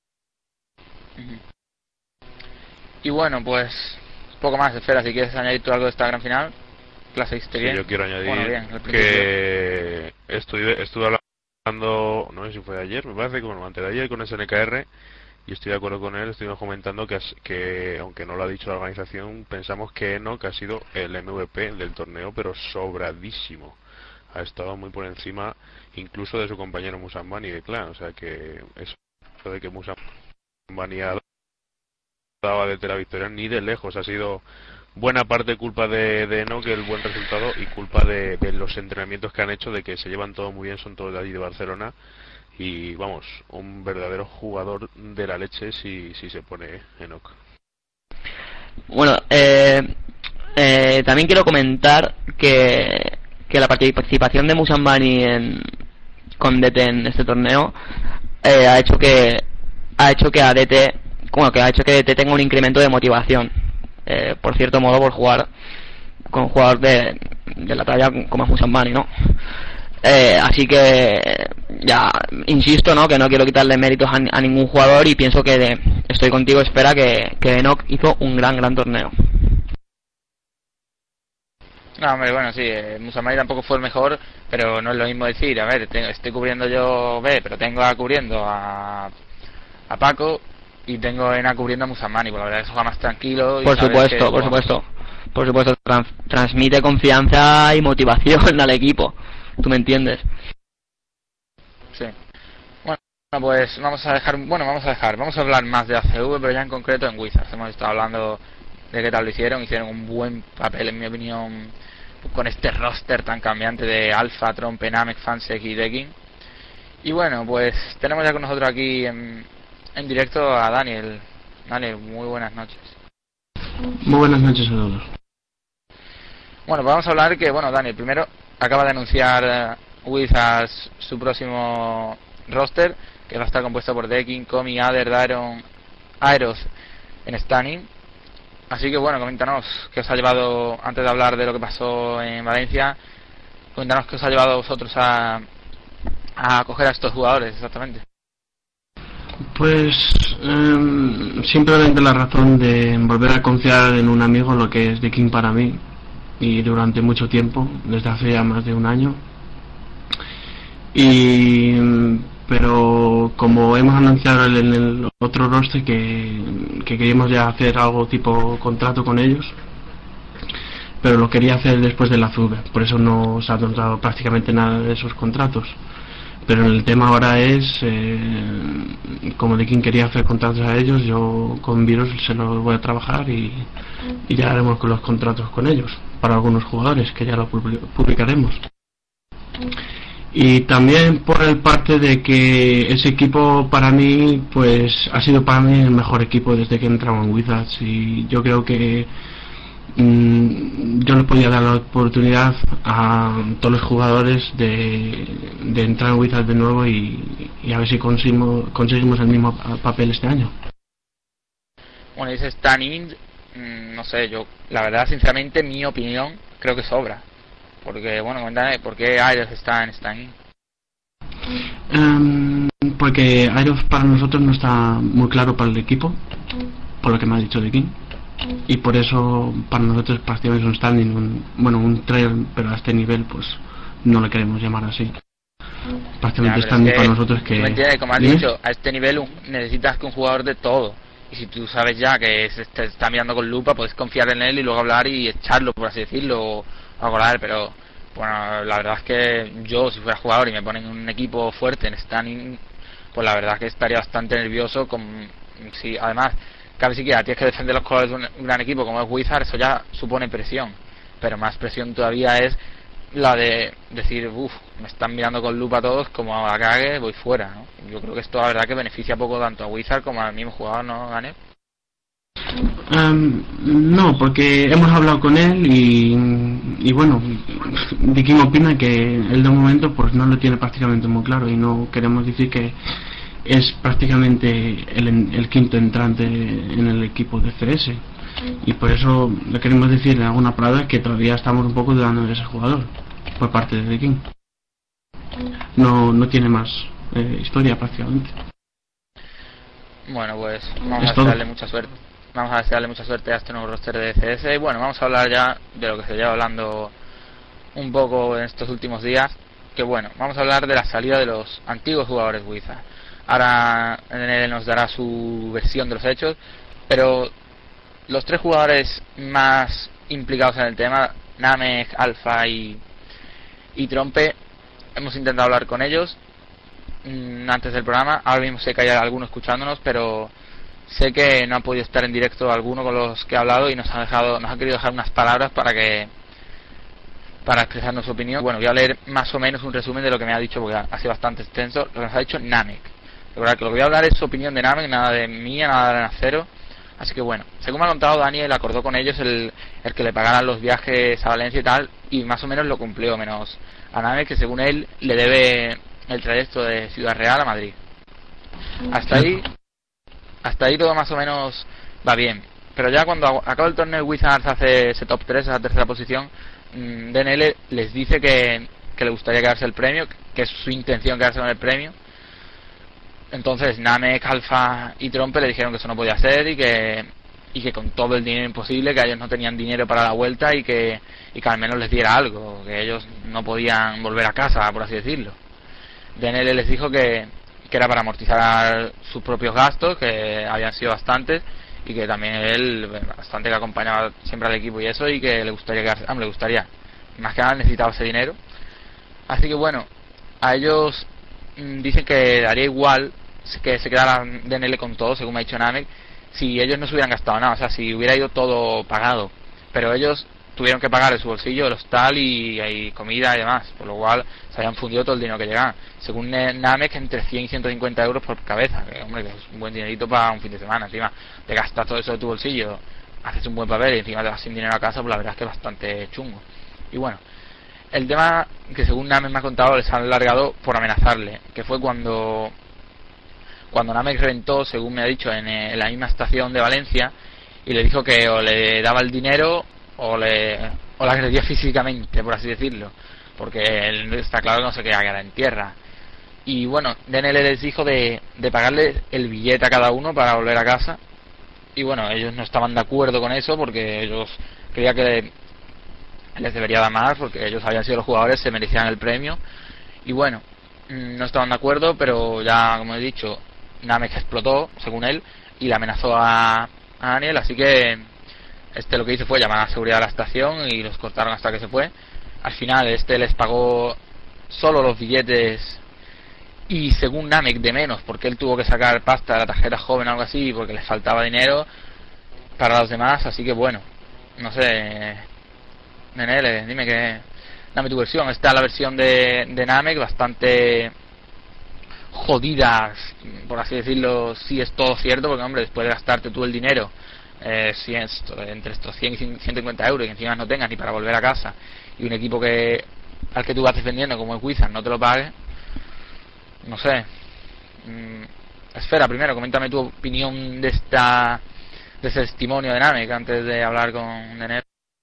Y bueno, pues poco más. Espera, si quieres añadir tú algo de esta gran final, que la seguiste Sí, bien. yo quiero añadir Bueno, bien, al principio. que estuve hablando, no sé si fue ayer, me parece que bueno, antes de ayer con SNKR, y estoy de acuerdo con él. Estuvimos comentando que aunque no lo ha dicho la organización, pensamos que Enoch ha sido el MVP del torneo, pero sobradísimo. Ha estado muy por encima incluso de su compañero Musambani de Clan, o sea que eso de que Musambani ha dado de la victoria ni de lejos, ha sido buena parte culpa de Enoch, el buen resultado, y culpa de los entrenamientos que han hecho, de que se llevan todo muy bien, son todos de allí de Barcelona, y vamos, un verdadero jugador de la leche si se pone Enoch. Bueno, también quiero comentar que la participación de Musambani con DT en este torneo ha hecho que DT tenga un incremento de motivación, por cierto modo, por jugar con un jugador de la talla como es Musambani, ¿no? Así que ya insisto, ¿no?, que no quiero quitarle méritos a ningún jugador, y pienso que estoy contigo, espera, que Enoch hizo un gran torneo. No, hombre, bueno, sí, Musambani tampoco fue el mejor, pero no es lo mismo decir, a ver, estoy cubriendo yo B, pero tengo cubriendo a Paco, y tengo a cubriendo a Musambani, pues la verdad es que juega más tranquilo. Y por supuesto, transmite confianza y motivación al equipo, ¿tú me entiendes? Sí. Bueno, pues vamos a hablar más de ACV, pero ya en concreto en Wizards. Hemos estado hablando de qué tal lo hicieron un buen papel, en mi opinión, con este roster tan cambiante de Alpha, Trompe, Namek, Fansec y Decking. Y bueno, pues tenemos ya con nosotros aquí en directo a Daniel. Daniel, muy buenas noches. Muy buenas noches a todos. Bueno, pues vamos a hablar que, bueno, Daniel, primero acaba de anunciar Wizards su próximo roster, que va a estar compuesto por Decking, Komi, Ader, Daron, Aeros en Stunning. Así que bueno, coméntanos qué os ha llevado, antes de hablar de lo que pasó en Valencia, coméntanos qué os ha llevado a vosotros a coger a estos jugadores exactamente. Pues simplemente la razón de volver a confiar en un amigo, lo que es Decking para mí, y durante mucho tiempo, desde hace ya más de un año. Pero como hemos anunciado en el otro roster que queríamos ya hacer algo tipo contrato con ellos, pero lo quería hacer después de la FV, por eso no se ha notado prácticamente nada de esos contratos. Pero el tema ahora es, como de quien quería hacer contratos a ellos, yo con Virus se los voy a trabajar y ya haremos con los contratos con ellos, para algunos jugadores, que ya lo publicaremos. Y también por el parte de que ese equipo para mí, pues ha sido para mí el mejor equipo desde que entraba en Wizards, y yo creo que yo les podía dar la oportunidad a todos los jugadores de entrar en Wizards de nuevo y a ver si conseguimos el mismo papel este año. Bueno, dice Stunning, no sé, yo la verdad, sinceramente, mi opinión, creo que sobra. Porque, bueno, cuéntame, ¿por qué Aeros está en Stunning? Porque Aeros para nosotros no está muy claro para el equipo, por lo que me ha dicho de King. Y por eso para nosotros prácticamente es un standing, un trail, pero a este nivel pues no le queremos llamar así. Prácticamente standing para nosotros que... ¿Me entiendes? Como has dicho, a este nivel necesitas que un jugador de todo. Y si tú sabes ya que se te está mirando con lupa, puedes confiar en él y luego hablar y echarlo, por así decirlo, o acordar. Pero bueno, la verdad es que yo, si fuera jugador y me ponen un equipo fuerte en standing, pues la verdad es que estaría bastante nervioso. Si además cabe siquiera tienes que defender los colores de un gran equipo como es Wizard, eso ya supone presión, pero más presión todavía es la de decir, me están mirando con lupa todos, como a la cague voy fuera, ¿no? Yo creo que esto la verdad que beneficia poco tanto a Wizard como al mismo jugador, ¿no, Daniel? No, porque hemos hablado con él y bueno, Viking opina que él de momento pues no lo tiene prácticamente muy claro y no queremos decir que es prácticamente el quinto entrante en el equipo de CS y por eso le queremos decir en alguna parada que todavía estamos un poco dudando de ese jugador por parte de Viking. No tiene más historia prácticamente. Bueno, pues vamos a desearle mucha suerte. Vamos a desearle mucha suerte a este nuevo roster de CS. Y bueno, vamos a hablar ya de lo que se lleva hablando un poco en estos últimos días. Que bueno, vamos a hablar de la salida de los antiguos jugadores Wizard. Ahora él nos dará su versión de los hechos. Pero los tres jugadores más implicados en el tema, Namek, Alpha y Trompe, hemos intentado hablar con ellos antes del programa. Ahora mismo sé que hay alguno escuchándonos, pero sé que no ha podido estar en directo alguno con los que ha hablado y nos ha querido dejar unas palabras para expresarnos su opinión. Bueno, voy a leer más o menos un resumen de lo que me ha dicho porque ha sido bastante extenso. Lo que nos ha dicho Namek. Recordad que lo que voy a hablar es su opinión de Namek, nada de mía, nada de Nacero. Así que bueno, según me ha contado Daniel, acordó con ellos el que le pagaran los viajes a Valencia y tal, y más o menos lo cumplió, menos a Namek, que según él le debe el trayecto de Ciudad Real a Madrid. Hasta ahí todo más o menos va bien. Pero ya cuando acaba el torneo Wizards hace ese top 3, esa tercera posición, DNL les dice que le gustaría quedarse el premio, que es su intención quedarse con el premio. Entonces Namek, Alpha y Trompe le dijeron que eso no podía ser y que con todo el dinero imposible, que ellos no tenían dinero para la vuelta y que al menos les diera algo, que ellos no podían volver a casa, por así decirlo. DNL les dijo que era para amortizar sus propios gastos, que habían sido bastantes, y que también él, bastante que acompañaba siempre al equipo y eso, y que le gustaría quedarse, le gustaría, más que nada necesitaba ese dinero. Así que bueno, a ellos dicen que daría igual que se quedara DNL con todo, según me ha dicho Namek, si ellos no se hubieran gastado nada, o sea, si hubiera ido todo pagado, pero ellos tuvieron que pagar de su bolsillo el hostal y comida y demás, por lo cual se habían fundido todo el dinero que llegaba. Según Namek, entre 100 y 150 euros por cabeza, que hombre, que es un buen dinerito para un fin de semana. Encima te gastas todo eso de tu bolsillo, haces un buen papel y encima te vas sin dinero a casa, pues la verdad es que es bastante chungo. Y bueno, el tema que según Namek me ha contado les han largado por amenazarle, que fue cuando Namek reventó, según me ha dicho, en la misma estación de Valencia, y le dijo que o le daba el dinero o la agredía físicamente, por así decirlo, porque él está claro que no se quería quedar en tierra. Y bueno, DNL les dijo de pagarle el billete a cada uno para volver a casa, y bueno, ellos no estaban de acuerdo con eso porque ellos creían que les debería dar más porque ellos habían sido los jugadores, se merecían el premio, y bueno, no estaban de acuerdo, pero ya, como he dicho, Namek explotó, según él, y le amenazó a Daniel, así que lo que hizo fue llamar a la seguridad de la estación y los cortaron hasta que se fue. Al final les pagó solo los billetes y según Namek de menos, porque él tuvo que sacar pasta de la tarjeta joven o algo así porque les faltaba dinero para los demás. Así que bueno, no sé, NL, dame tu versión. Está la versión de Namek, bastante jodida, por así decirlo, si es todo cierto, porque hombre, después de gastarte tú el dinero, entre estos 100 y 150 euros, y encima no tengas ni para volver a casa, y un equipo al que tú vas defendiendo como el Wizard no te lo pague, no sé. Esfera, primero coméntame tu opinión de ese testimonio de Namek antes de hablar con Denet.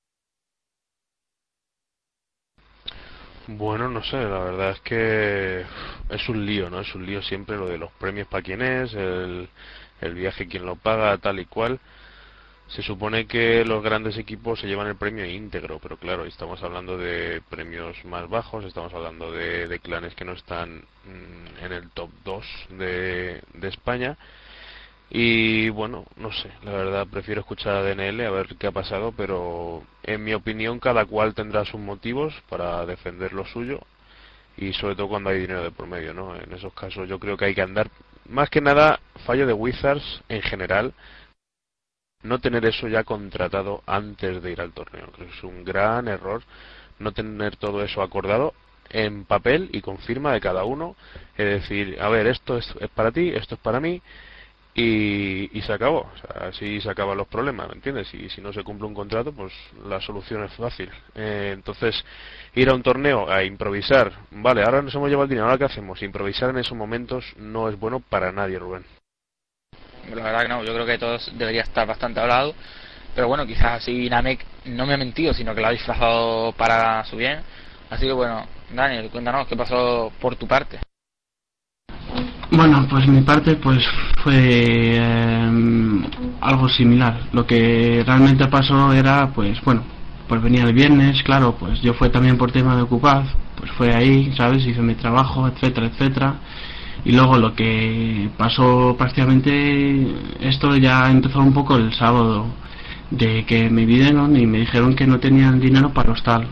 Bueno, no sé, la verdad es que es un lío, ¿no? Es un lío siempre lo de los premios para quién es, el viaje quién lo paga, tal y cual. Se supone que los grandes equipos se llevan el premio íntegro, pero claro, estamos hablando de premios más bajos, estamos hablando de clanes que no están en el top 2 de España. Y bueno, no sé, la verdad prefiero escuchar a DNL a ver qué ha pasado, pero en mi opinión cada cual tendrá sus motivos para defender lo suyo y sobre todo cuando hay dinero de por medio, ¿no? En esos casos yo creo que hay que andar, más que nada, fallo de Wizards en general, no tener eso ya contratado antes de ir al torneo. Creo que es un gran error no tener todo eso acordado en papel y con firma de cada uno, es decir, a ver, esto es para ti, esto es para mí, y se acabó. O sea, así se acaban los problemas, ¿me entiendes? Y si no se cumple un contrato, pues la solución es fácil. Entonces, ir a un torneo a improvisar, vale, ahora nos hemos llevado el dinero, ¿ahora qué hacemos? Improvisar en esos momentos no es bueno para nadie, Rubén. La verdad que no, yo creo que todo debería estar bastante hablado, pero bueno, quizás así Namek no me ha mentido, sino que lo ha disfrazado para su bien. Así que bueno, Daniel, cuéntanos qué pasó por tu parte. Bueno, pues mi parte pues fue algo similar. Lo que realmente pasó era, pues bueno, pues venía el viernes, claro, pues yo fue también por tema de ocupar, pues fue ahí, ¿sabes? Hice mi trabajo, etcétera, etcétera. Y luego lo que pasó prácticamente, esto ya empezó un poco el sábado, de que me pidieron y me dijeron que no tenían dinero para el hostal.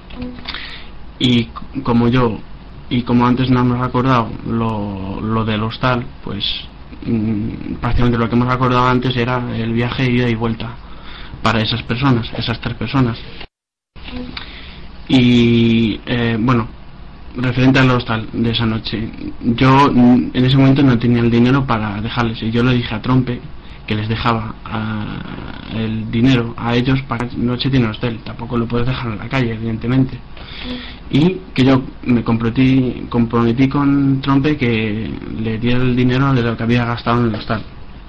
Y como antes no hemos acordado lo del hostal, pues prácticamente lo que hemos acordado antes era el viaje ida y vuelta para esas tres personas. Y bueno, referente al hostal de esa noche, yo en ese momento no tenía el dinero para dejarles, y yo le dije a Trompe que les dejaba el dinero a ellos para que noche tiene hostel, tampoco lo puedes dejar en la calle, evidentemente. Y que yo me comprometí con Trompe que le diera el dinero de lo que había gastado en el hostal,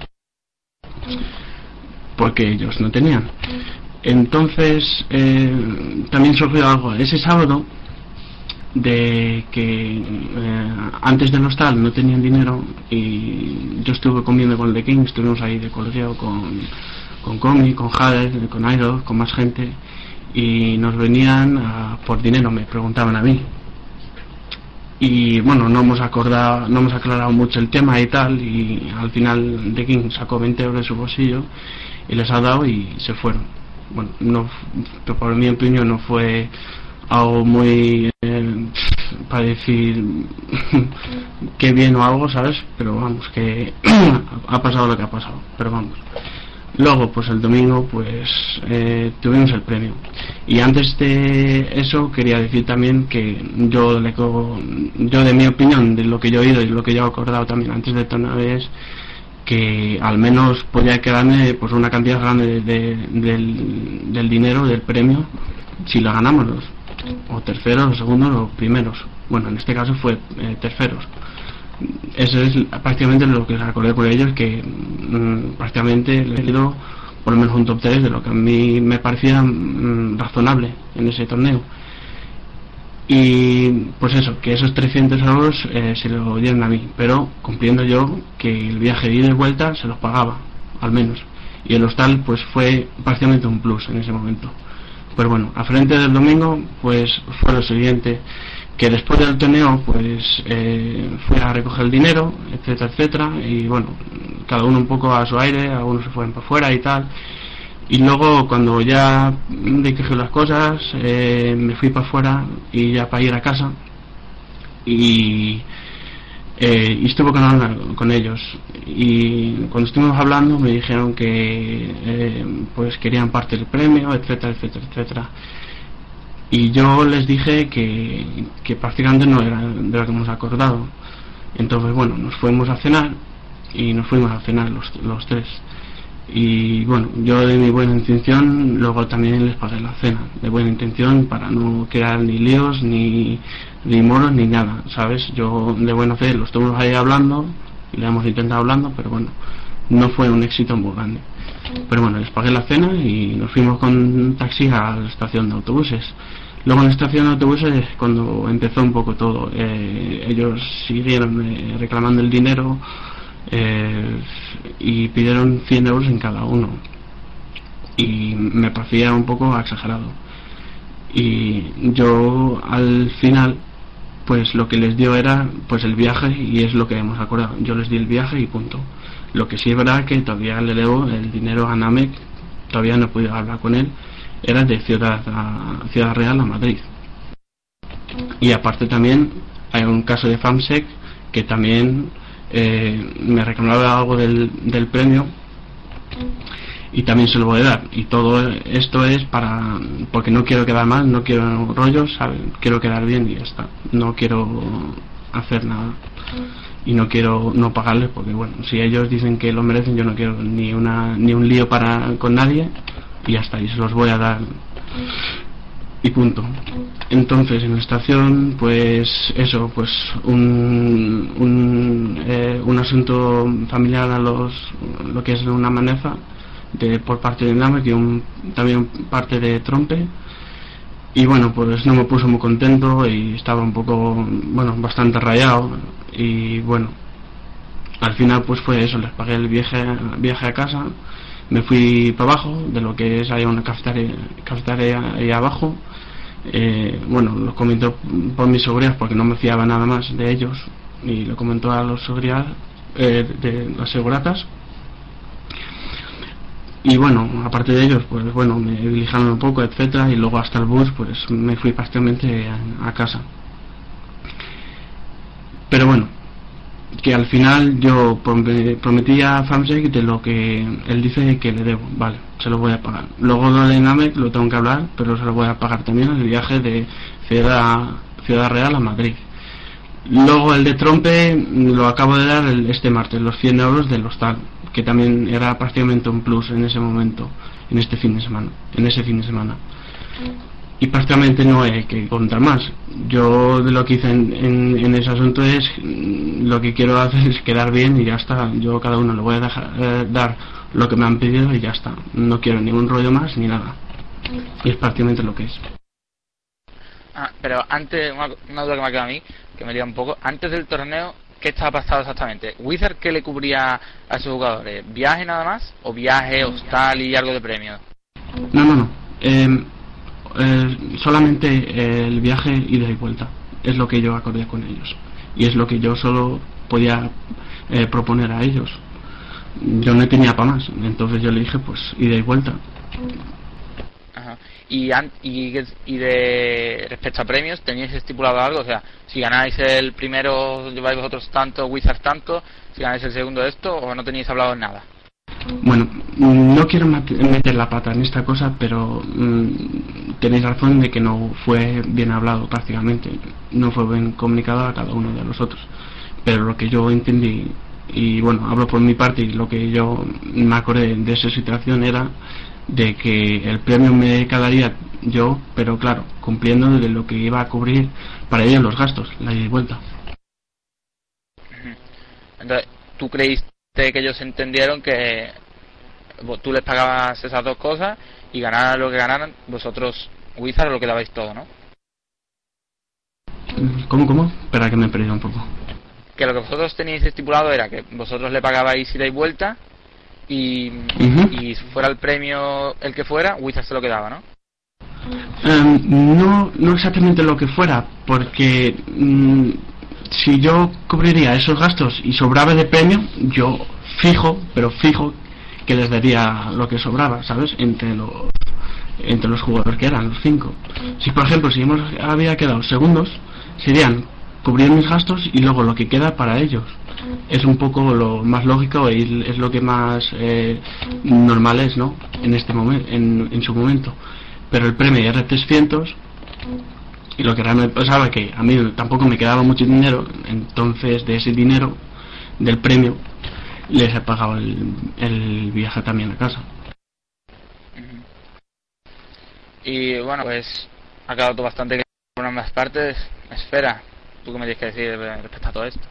porque ellos no tenían. Entonces también surgió algo ese sábado, de que antes del hostal no tenían dinero, y yo estuve comiendo con el The King, estuvimos ahí de colegio con Comi, con Jader, con Airo, con más gente, y nos venían por dinero, me preguntaban a mí, y bueno, no hemos aclarado mucho el tema y tal, y al final The King sacó 20 euros de su bolsillo y les ha dado y se fueron. Bueno, no, por mi opinión no fue algo muy para decir que bien o algo, ¿sabes? Pero vamos, que ha pasado lo que ha pasado, pero vamos. Luego, pues el domingo, pues tuvimos el premio. Y antes de eso, quería decir también que yo de mi opinión, de lo que yo he oído y lo que yo he acordado también antes del torneo, es que al menos podía quedarme pues una cantidad grande del dinero, del premio, si lo ganamos o terceros, o segundos, o primeros. Bueno, en este caso fue terceros. Eso es prácticamente lo que recordé por ellos, que prácticamente le he ido por lo menos un top 3 de lo que a mí me parecía razonable en ese torneo. Y pues eso, que esos 300 euros se lo dieron a mí, pero cumpliendo yo que el viaje de ida y vuelta se los pagaba, al menos. Y el hostal pues fue prácticamente un plus en ese momento. Pues bueno, a frente del domingo pues fue lo siguiente, que después del torneo pues fui a recoger el dinero, etcétera, etcétera, y bueno, cada uno un poco a su aire, algunos se fueron para afuera y tal. Y luego cuando ya recogió las cosas, me fui para afuera y ya para ir a casa, y estuve con ellos, y cuando estuvimos hablando me dijeron que pues querían parte del premio, etcétera, etcétera, etcétera. Y yo les dije que prácticamente no era de lo que hemos acordado. Entonces bueno, nos fuimos a cenar los tres. Y bueno, yo de mi buena intención luego también les pagué la cena, de buena intención, para no crear ni líos, ni moros, ni nada, ¿sabes? Yo de buena fe lo estuvimos ahí hablando, y lo hemos intentado hablando, pero bueno, no fue un éxito muy grande. Pero bueno, les pagué la cena y nos fuimos con taxi a la estación de autobuses. Luego en la estación de autobuses es cuando empezó un poco todo. Ellos siguieron reclamando el dinero, y pidieron 100 euros en cada uno, y me parecía un poco exagerado. Y yo al final pues lo que les dio era pues el viaje, y es lo que hemos acordado. Yo les di el viaje y punto. Lo que sí es verdad que todavía le debo el dinero a Namek, todavía no he podido hablar con él, era de Ciudad Real a Madrid. Y aparte también hay un caso de FAMSEC que también me reclamaba algo del premio, y también se lo voy a dar. Y todo esto es porque no quiero quedar mal, no quiero rollos, ¿sabes? Quiero quedar bien y ya está, no quiero hacer nada. y no quiero no pagarles porque bueno, si ellos dicen que lo merecen, yo no quiero ni un lío con nadie, y ya está, y se los voy a dar y punto. Entonces en la estación, pues eso, pues un asunto familiar lo que es una amenaza por parte de Namek y también parte de Trompe, y bueno, pues no me puso muy contento y estaba un poco, bueno, bastante rayado, y bueno, al final pues fue eso, les pagué el viaje a casa, me fui para abajo, de lo que es, hay una cafetería ahí abajo. Bueno, lo comentó por mis seguridad porque no me fiaba nada más de ellos, y lo comentó a los seguridad de las seguratas, y bueno, aparte de ellos, pues bueno, me lijaron un poco, etcétera, y luego hasta el bus pues me fui prácticamente a casa. Pero bueno, que al final yo prometí a Famsec de lo que él dice que le debo, vale, se lo voy a pagar. Luego lo de Namek lo tengo que hablar, pero se lo voy a pagar también el viaje de Ciudad Real a Madrid. Luego el de Trompe lo acabo de dar este martes, los 100 euros del hostal, que también era prácticamente un plus en ese momento, en ese fin de semana. Y prácticamente no hay que contar más. Yo de lo que hice en ese asunto es, lo que quiero hacer es quedar bien y ya está. Yo a cada uno le voy a dar lo que me han pedido y ya está. No quiero ningún rollo más ni nada. Y es prácticamente lo que es. Pero antes, una duda que me ha quedado a mí, que me lía un poco, antes del torneo, ¿qué estaba pasando exactamente? ¿Wizard qué le cubría a sus jugadores? ¿Viaje nada más? ¿O viaje, hostal y algo de premio? No. Solamente el viaje ida y vuelta es lo que yo acordé con ellos, y es lo que yo solo podía proponer a ellos. Yo no tenía para más, entonces yo le dije pues ida y vuelta. Ajá. Y de respecto a premios, ¿teníais estipulado algo? O sea, si ganáis el primero lleváis vosotros tanto, Wizard tanto, si ganáis el segundo esto, o no teníais hablado nada. Bueno, no quiero meter la pata en esta cosa, pero tenéis razón de que no fue bien hablado prácticamente, no fue bien comunicado a cada uno de nosotros. Pero lo que yo entendí, y bueno, hablo por mi parte, y lo que yo me acordé de esa situación era de que el premio me quedaría yo, pero claro, cumpliendo de lo que iba a cubrir para ellos los gastos, la ida y vuelta. Entonces, ¿tú creíste que ellos entendieron que tú les pagabas esas dos cosas y ganaran lo que ganaran, vosotros Wizard lo que dabais todo, ¿no? ¿Cómo? Espera que me he perdido un poco. Que lo que vosotros teníais estipulado era que vosotros le pagabais ida y vuelta y fuera el premio el que fuera, Wizard se lo quedaba, ¿no? No exactamente lo que fuera, porque si yo cubriría esos gastos y sobraba de premio, yo fijo que les daría lo que sobraba, ¿sabes? Entre los jugadores que eran, los 5. Si por ejemplo, si había quedado segundos, serían cubrir mis gastos y luego lo que queda para ellos. Es un poco lo más lógico y es lo que más normal es, ¿no? En este momento, en su momento. Pero el premio era 300. Y lo que realmente pasaba que a mí tampoco me quedaba mucho dinero, entonces de ese dinero del premio les he pagado el viaje también a casa. Y bueno, pues ha quedado todo bastante claro por ambas partes. Esfera, ¿tú qué me tienes que decir respecto a todo esto?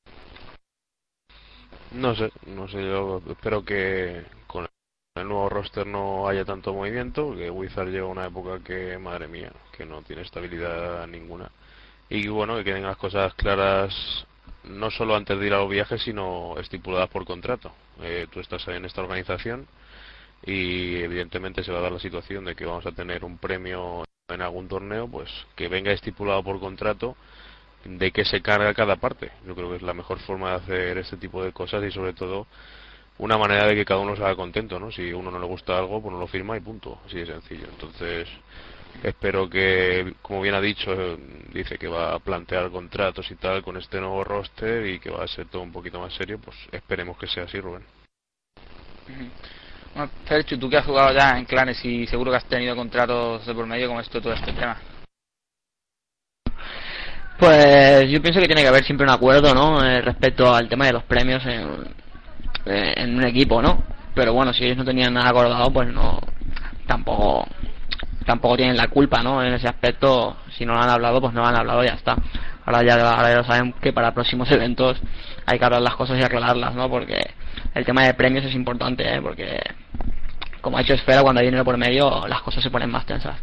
No sé, yo espero que con el nuevo roster no haya tanto movimiento, que Wizard llega a una época que, madre mía, que no tiene estabilidad ninguna, y bueno, que queden las cosas claras no solo antes de ir a los viajes, sino estipuladas por contrato. Tú estás en esta organización y evidentemente se va a dar la situación de que vamos a tener un premio en algún torneo, pues que venga estipulado por contrato de qué se carga cada parte. Yo creo que es la mejor forma de hacer este tipo de cosas y sobre todo una manera de que cada uno se haga contento, ¿no? Si a uno no le gusta algo, pues no lo firma y punto, así de sencillo. Entonces espero que, como bien ha dicho, dice que va a plantear contratos y tal con este nuevo roster y que va a ser todo un poquito más serio, pues esperemos que sea así, Rubén. Bueno, Ferchu, tú que has jugado ya en clanes y seguro que has tenido contratos de por medio, ¿cómo es todo este tema? Pues yo pienso que tiene que haber siempre un acuerdo, ¿no? Respecto al tema de los premios en un equipo, ¿no? Pero bueno, si ellos no tenían nada acordado, pues no, tampoco tienen la culpa, ¿no? En ese aspecto, si no lo han hablado, pues no lo han hablado y ya está. Ahora ya lo saben que para próximos eventos hay que hablar las cosas y aclararlas, ¿no? Porque el tema de premios es importante, ¿eh? Porque como ha hecho Esfera, cuando hay dinero por medio, las cosas se ponen más tensas.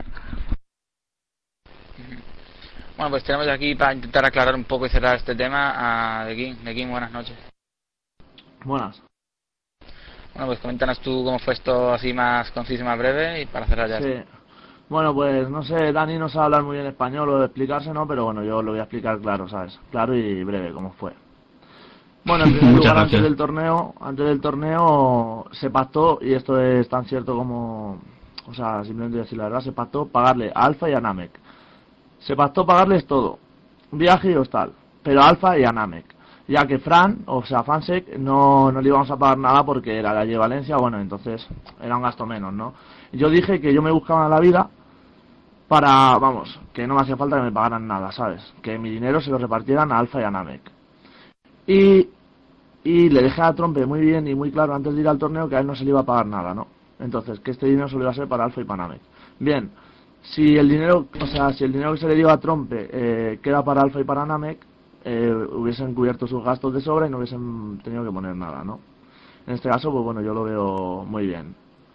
Bueno, pues tenemos aquí para intentar aclarar un poco y cerrar este tema a The King. The King, buenas noches. Buenas. Bueno, pues coméntanos tú cómo fue esto así más conciso y más breve y para cerrar ya. Sí. Bueno, pues no sé, Dani no sabe hablar muy bien español o de explicarse, ¿no? Pero bueno, yo lo voy a explicar claro, ¿sabes? Claro y breve, cómo fue. Bueno, en primer lugar, antes del torneo se pactó, y esto es tan cierto como, o sea, simplemente decir la verdad, se pactó pagarle a Alfa y a Namek. Se pactó pagarles todo, viaje y hostal, pero a Alfa y a Namek. Ya que Fran, o sea, Fansec, no le íbamos a pagar nada porque era de allí de Valencia, bueno, entonces era un gasto menos, ¿no? Yo dije que yo me buscaba la vida para, vamos, que no me hacía falta que me pagaran nada, ¿sabes? Que mi dinero se lo repartieran a Alfa y a Namek. Y le dejé a Trompe muy bien y muy claro antes de ir al torneo que a él no se le iba a pagar nada, ¿no? Entonces, que este dinero solo iba a ser para Alfa y para Namek. Bien, si el dinero que se le dio a Trompe queda para Alfa y para Namek, hubiesen cubierto sus gastos de sobra y no hubiesen tenido que poner nada, ¿no? En este caso, pues bueno, yo lo veo muy bien.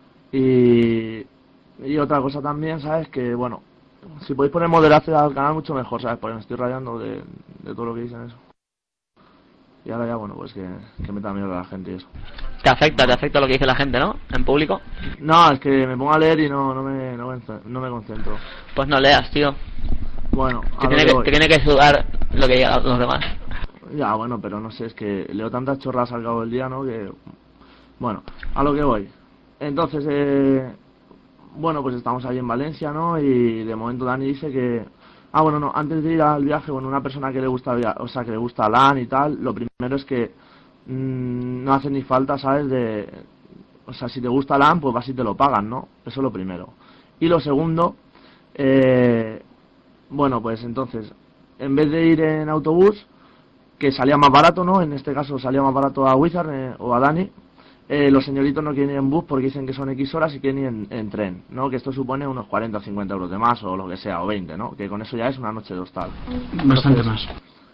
Y otra cosa también, ¿sabes? Que bueno, si podéis poner moderación al canal mucho mejor, ¿sabes? Porque me estoy rayando de todo lo que dicen eso. Y ahora ya, bueno, pues que meta miedo a la gente y eso. Te afecta lo que dice la gente, ¿no? En público. No, es que me pongo a leer y no me concentro. Pues no leas, tío. Bueno, te tiene que sudar lo que digan los demás. Ya, bueno, pero no sé, es que leo tantas chorras al cabo del día, ¿no? Que... Bueno, a lo que voy. Entonces, bueno, pues estamos ahí en Valencia, ¿no? Y de momento Dani dice que... Ah, bueno, no, antes de ir al viaje, bueno, una persona que le gusta, que le gusta LAN y tal, lo primero es que no hace ni falta, ¿sabes? O sea, si te gusta LAN, pues vas y te lo pagan, ¿no? Eso es lo primero. Y lo segundo, bueno, pues entonces, en vez de ir en autobús, que salía más barato, ¿no? En este caso salía más barato a Wizard o a Dani. Los señoritos no quieren ir en bus porque dicen que son X horas y quieren ir en tren, ¿no? Que esto supone unos 40 o 50 euros de más o lo que sea, o 20, ¿no? Que con eso ya es una noche de hostal. Bastante más.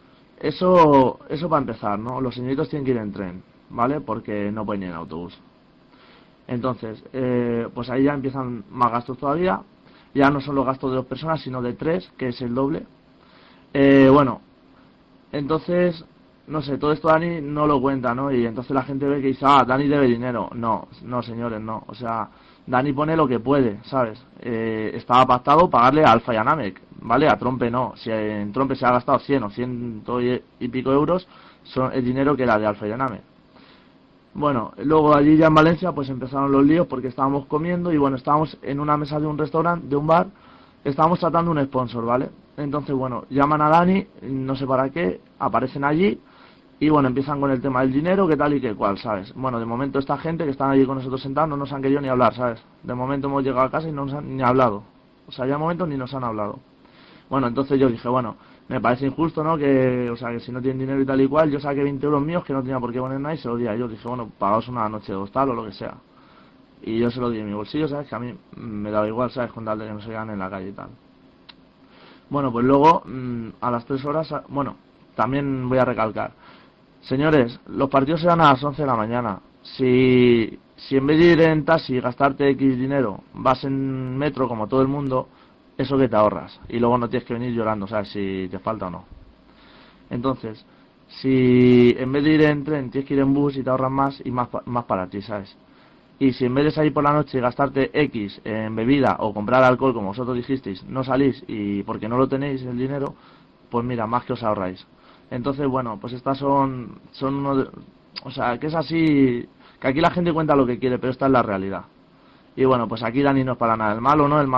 Eso para empezar, ¿no? Los señoritos tienen que ir en tren, ¿vale? Porque no pueden ir en autobús. Entonces, pues ahí ya empiezan más gastos todavía. Ya no son los gastos de 2 personas, sino de 3, que es el doble. Bueno, entonces... No sé, todo esto Dani no lo cuenta, ¿no? Y entonces la gente ve que dice, Dani debe dinero. No, señores, no. O sea, Dani pone lo que puede, ¿sabes? Estaba pactado pagarle a Alfa y a Namek, ¿vale? A Trompe no. Si en Trompe se ha gastado 100 o 100 y pico euros, son el dinero que era de Alfa y de Namek. Bueno, luego allí ya en Valencia pues empezaron los líos porque estábamos comiendo y bueno, estábamos en una mesa de un restaurante, de un bar, estábamos tratando un sponsor, ¿vale? Entonces, bueno, llaman a Dani, no sé para qué, aparecen allí. Y bueno, empiezan con el tema del dinero, qué tal y qué cual, ¿sabes? Bueno, de momento esta gente que están allí con nosotros sentados no nos han querido ni hablar, ¿sabes? De momento hemos llegado a casa y no nos han ni hablado. O sea, ya de momento ni nos han hablado. Bueno, entonces yo dije, bueno, me parece injusto, ¿no? Que, o sea, que si no tienen dinero y tal y cual, yo saqué 20 euros míos que no tenía por qué poner nada y se lo di a ellos. Dije, bueno, pagaos una noche de hostal o lo que sea. Y yo se lo di en mi bolsillo, ¿sabes? Que a mí me daba igual, ¿sabes? Con tal de que no se quedan en la calle y tal. Bueno, pues luego, a las 3 horas, bueno, también voy a recalcar. Señores, los partidos se dan a las 11 de la mañana. Si en vez de ir en taxi y gastarte X dinero, vas en metro como todo el mundo, eso que te ahorras. Y luego no tienes que venir llorando, ¿sabes? Si te falta o no. Entonces, si en vez de ir en tren tienes que ir en bus y te ahorras más y más para ti, ¿sabes? Y si en vez de salir por la noche y gastarte X en bebida o comprar alcohol, como vosotros dijisteis, no salís y porque no lo tenéis el dinero, pues mira, más que os ahorráis. Entonces, bueno, pues estas son uno de... O sea, que es así... Que aquí la gente cuenta lo que quiere, pero esta es la realidad. Y bueno, pues aquí Dani no es para nada el malo, ¿no? El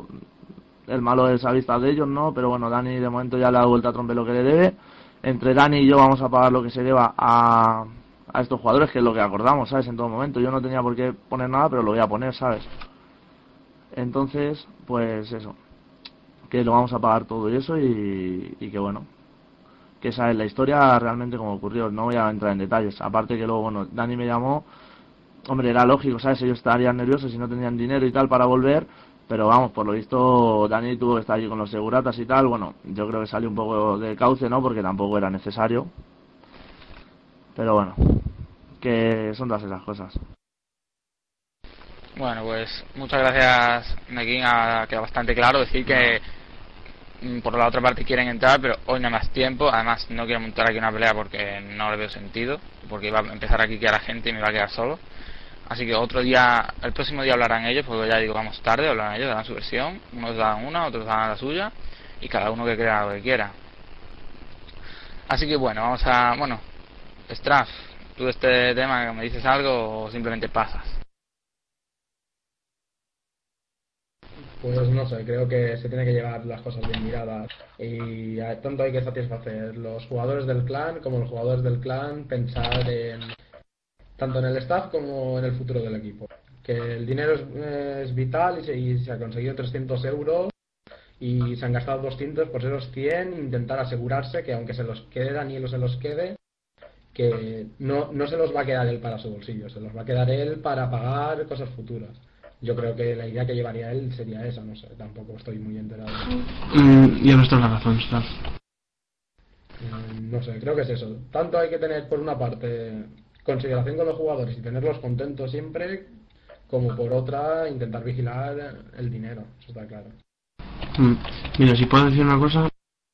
malo es a vista de ellos, ¿no? Pero bueno, Dani de momento ya le ha dado vuelta a Trompe lo que le debe. Entre Dani y yo vamos a pagar lo que se deba a estos jugadores, que es lo que acordamos, ¿sabes? En todo momento. Yo no tenía por qué poner nada, pero lo voy a poner, ¿sabes? Entonces, pues eso. Que lo vamos a pagar todo y eso y que bueno... que esa es la historia realmente como ocurrió. No voy a entrar en detalles. Aparte que luego, bueno, Dani me llamó. Hombre, era lógico, ¿sabes? Ellos estarían nerviosos si no tenían dinero y tal para volver. Pero vamos, por lo visto Dani tuvo que estar allí con los seguratas y tal. Bueno, yo creo que salió un poco de cauce, ¿no? Porque tampoco era necesario. Pero bueno, que son todas esas cosas. Bueno, pues muchas gracias, Mekin. Ha quedado bastante claro decir que por la otra parte quieren entrar, pero hoy no hay más tiempo. Además, no quiero montar aquí una pelea porque no le veo sentido, porque iba a empezar aquí que a la gente y me va a quedar solo. Así que otro día, el próximo día hablarán ellos, porque ya digo, vamos tarde, hablarán ellos, darán su versión. Unos dan una, otros dan la suya, y cada uno que crea lo que quiera. Así que bueno, vamos a... Bueno, Straff, ¿tú de este tema me dices algo o simplemente pasas? Pues no sé, creo que se tiene que llevar las cosas bien miradas y tanto hay que satisfacer los jugadores del clan como los jugadores del clan pensar en tanto en el staff como en el futuro del equipo. Que el dinero es vital y se ha conseguido 300 euros y se han gastado 200 por esos 100, intentar asegurarse que aunque se los quede Daniel o se los quede, que no se los va a quedar él para su bolsillo, se los va a quedar él para pagar cosas futuras. Yo creo que la idea que llevaría él sería esa, no sé, tampoco estoy muy enterado. Llevas toda la razón, Staff. No sé, creo que es eso. Tanto hay que tener por una parte consideración con los jugadores y tenerlos contentos siempre, como por otra intentar vigilar el dinero, eso está claro. Mira, si puedo decir una cosa.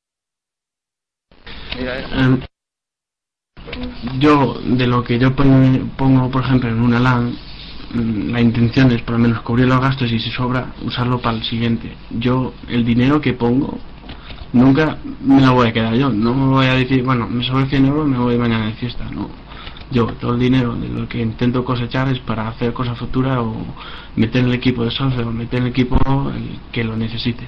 Yo, de lo que yo pongo, por ejemplo, en una LAN, la intención es por lo menos cubrir los gastos y si sobra, usarlo para el siguiente. Yo, el dinero que pongo, nunca me lo voy a quedar yo. No me voy a decir, bueno, me sobra 100 euros, me voy mañana de fiesta. No. Yo, todo el dinero de lo que intento cosechar es para hacer cosas futuras o meter en el equipo de software o meter en el equipo el que lo necesite.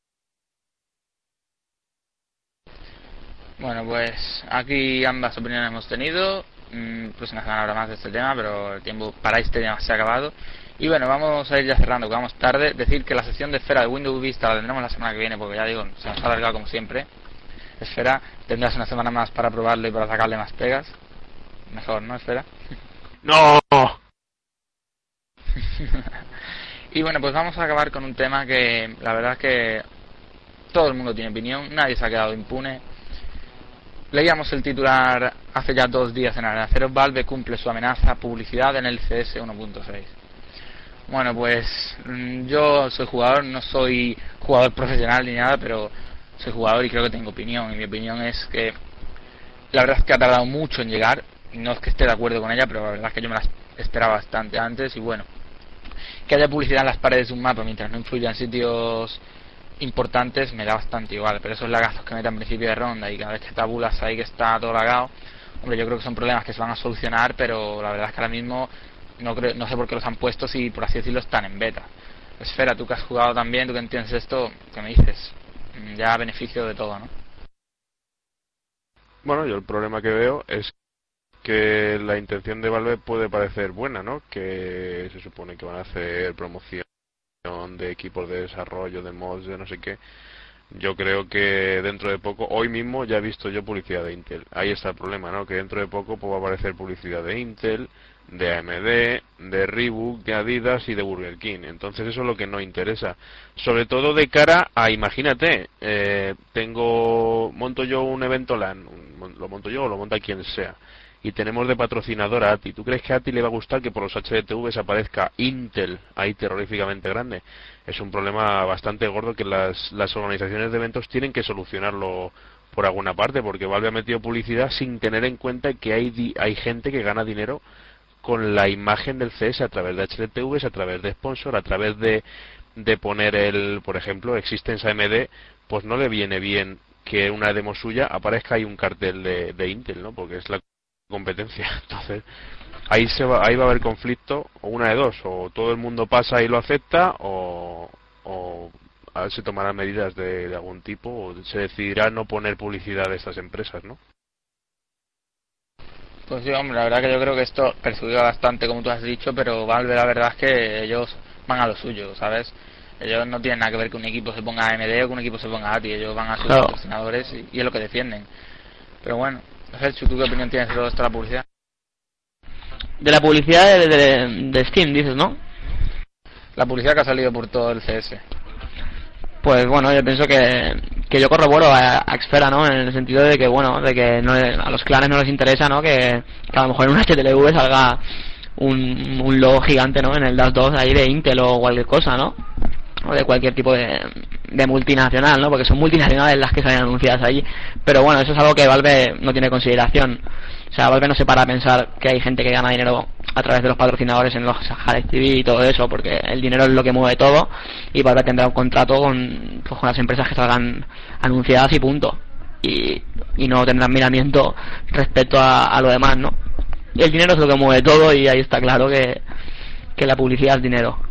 Bueno, pues aquí ambas opiniones hemos tenido. Próxima semana habrá más de este tema, pero el tiempo para este tema se ha acabado. Y bueno, vamos a ir ya cerrando, que vamos tarde. Decir que la sesión de Esfera de Windows Vista la tendremos la semana que viene, porque ya digo, se nos ha alargado como siempre. Esfera, tendrás una semana más para probarlo y para sacarle más pegas. Mejor, ¿no, Esfera? ¡No! Y bueno, pues vamos a acabar con un tema que la verdad es que todo el mundo tiene opinión, nadie se ha quedado impune. Leíamos el titular hace ya 2 días en Arena Cero: Valve cumple su amenaza, publicidad en el CS 1.6. Bueno, pues yo soy jugador, no soy jugador profesional ni nada, pero soy jugador y creo que tengo opinión. Y mi opinión es que la verdad es que ha tardado mucho en llegar. No es que esté de acuerdo con ella, pero la verdad es que yo me la esperaba bastante antes. Y bueno, que haya publicidad en las paredes de un mapa mientras no influya en sitios importantes me da bastante igual, pero esos lagazos que meten en principio de ronda y cada vez que tabulas ahí que está todo lagado, hombre, yo creo que son problemas que se van a solucionar, pero la verdad es que ahora mismo no sé por qué los han puesto si por así decirlo están en beta. Esfera, tú que has jugado también, tú que entiendes esto, ¿qué me dices? Ya a beneficio de todo, ¿no? Bueno, yo el problema que veo es que la intención de Valve puede parecer buena, ¿no? Que se supone que van a hacer promoción de equipos de desarrollo, de mods, de no sé qué. Yo creo que dentro de poco, hoy mismo ya he visto yo publicidad de Intel. Ahí está el problema, ¿no? Que dentro de poco pues, va a aparecer publicidad de Intel, de AMD, de Reebok, de Adidas y de Burger King. Entonces eso es lo que no interesa. Sobre todo de cara a, imagínate, monto yo un evento LAN, lo monto yo o lo monta quien sea, y tenemos de patrocinador a ATI. ¿Tú crees que a ATI le va a gustar que por los HDTVs aparezca Intel ahí terroríficamente grande? Es un problema bastante gordo que las organizaciones de eventos tienen que solucionarlo por alguna parte, porque Valve ha metido publicidad sin tener en cuenta que hay gente que gana dinero con la imagen del CS a través de HDTVs, a través de sponsor, a través de poner por ejemplo, Existence AMD, pues no le viene bien que una demo suya aparezca ahí un cartel de Intel, ¿no? Porque es la competencia. Entonces ahí va a haber conflicto, o una de dos: o todo el mundo pasa y lo acepta, o a ver, se tomarán medidas de algún tipo, o se decidirá no poner publicidad de estas empresas, ¿no? Pues sí, hombre, la verdad que yo creo que esto perjudica bastante, como tú has dicho, pero Valve la verdad es que ellos van a lo suyo, ¿sabes? Ellos no tienen nada que ver que un equipo se ponga AMD o que un equipo se ponga ATI, ellos van a sus patrocinadores y es lo que defienden. Pero bueno, Ferchu, ¿tú qué opinión tienes de todo esto de la publicidad? De la publicidad de Steam, dices, ¿no? La publicidad que ha salido por todo el CS. Pues bueno, yo pienso que yo corroboro a Xfera, ¿no? En el sentido de que, bueno, de que no, a los clanes no les interesa, ¿no? Que a lo mejor en un HTLV salga un logo gigante, ¿no? En el Dash 2 ahí de Intel o cualquier cosa, ¿no? O de cualquier tipo de multinacional, ¿no? Porque son multinacionales las que salen anunciadas allí. Pero bueno, eso es algo que Valve no tiene consideración. O sea, Valve no se para a pensar que hay gente que gana dinero a través de los patrocinadores en los Sahara TV y todo eso, porque el dinero es lo que mueve todo, y Valve tendrá un contrato con las empresas que salgan anunciadas y punto. Y no tendrán miramiento respecto a lo demás, ¿no? El dinero es lo que mueve todo, y ahí está claro que la publicidad es dinero.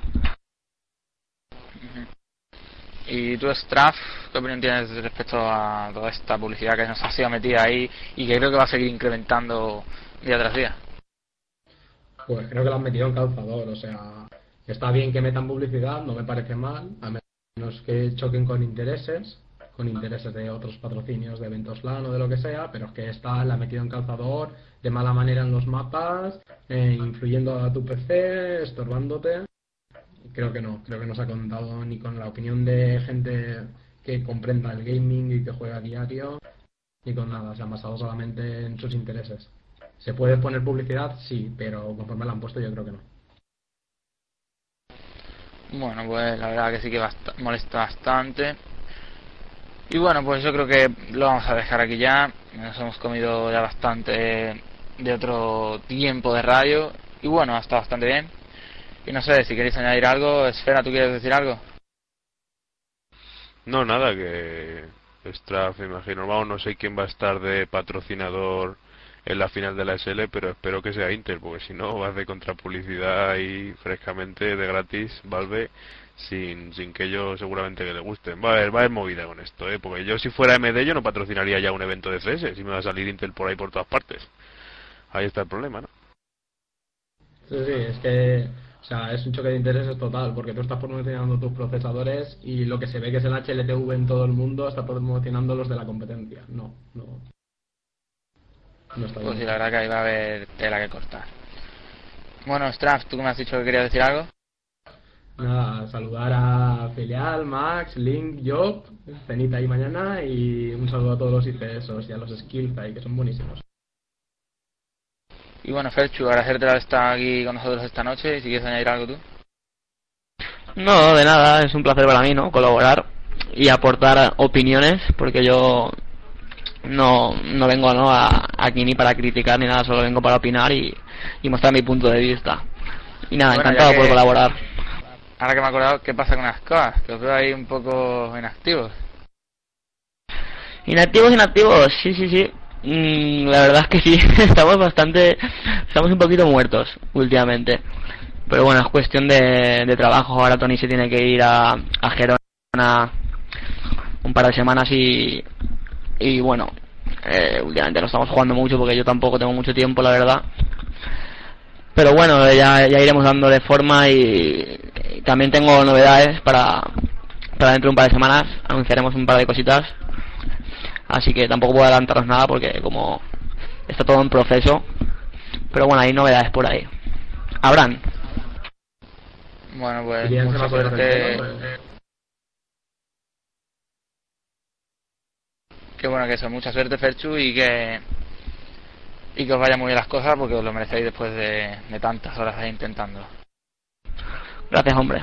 ¿Y tú, Straff, qué opinión tienes respecto a toda esta publicidad que nos ha sido metida ahí y que creo que va a seguir incrementando día tras día? Pues creo que lo han metido en calzador, o sea, está bien que metan publicidad, no me parece mal, a menos que choquen con intereses de otros patrocinios de eventos LAN o de lo que sea, pero es que esta la ha metido en calzador de mala manera en los mapas, influyendo a tu PC, estorbándote. Creo que no se ha contado ni con la opinión de gente que comprenda el gaming y que juega a diario, ni con nada, se han basado solamente en sus intereses. ¿Se puede poner publicidad? Sí, pero conforme la han puesto yo creo que no. Bueno, pues la verdad que sí que molesta bastante. Y bueno, pues yo creo que lo vamos a dejar aquí ya. Nos hemos comido ya bastante de otro tiempo de radio. Y bueno, ha estado bastante bien. Y no sé, si queréis añadir algo. Esfera, ¿tú quieres decir algo? No, nada, que Straff, imagino, vamos, no sé quién va a estar de patrocinador en la final de la SL, pero espero que sea Intel, porque si no va a hacer contrapublicidad y frescamente de gratis Valve sin que ellos seguramente que le gusten. Va a haber movida con esto, porque yo si fuera MD yo no patrocinaría ya un evento de CS, si me va a salir Intel por ahí por todas partes. Ahí está el problema, ¿no? Sí, es que, o sea, es un choque de intereses total, porque tú estás promocionando tus procesadores y lo que se ve que es el HLTV en todo el mundo está promocionando los de la competencia. No está bien. Pues sí, la verdad que ahí va a haber tela que cortar. Bueno, Straff, ¿tú que me has dicho que querías decir algo? Nada, saludar a Filial, Max, Link, Job, cenita ahí mañana, y un saludo a todos los ICSos y a los skills ahí, que son buenísimos. Y bueno, Ferchu, agradecerte por estar aquí con nosotros esta noche. Y si quieres añadir algo tú. No, de nada, es un placer para mí, ¿no? Colaborar y aportar opiniones, porque yo no vengo, ¿no? aquí ni para criticar ni nada, solo vengo para opinar y mostrar mi punto de vista. Y nada, bueno, encantado por colaborar. Ahora que me he acordado, ¿qué pasa con las cosas? Que os veo ahí un poco inactivos. Inactivos, sí. La verdad es que sí, estamos un poquito muertos últimamente. Pero bueno, es cuestión de trabajo. Ahora Tony se tiene que ir a Gerona un par de semanas y bueno, últimamente no estamos jugando mucho porque yo tampoco tengo mucho tiempo, la verdad. Pero bueno, ya iremos dándole forma y también tengo novedades para dentro de un par de semanas. Anunciaremos un par de cositas. Así que tampoco puedo adelantaros nada porque como está todo en proceso. Pero bueno, hay novedades por ahí. Habrán. Bueno, pues mucha suerte. Qué bueno que eso, mucha suerte, Ferchu, y que os vaya muy bien las cosas porque os lo merecéis después de tantas horas ahí intentándolo. Gracias, hombre.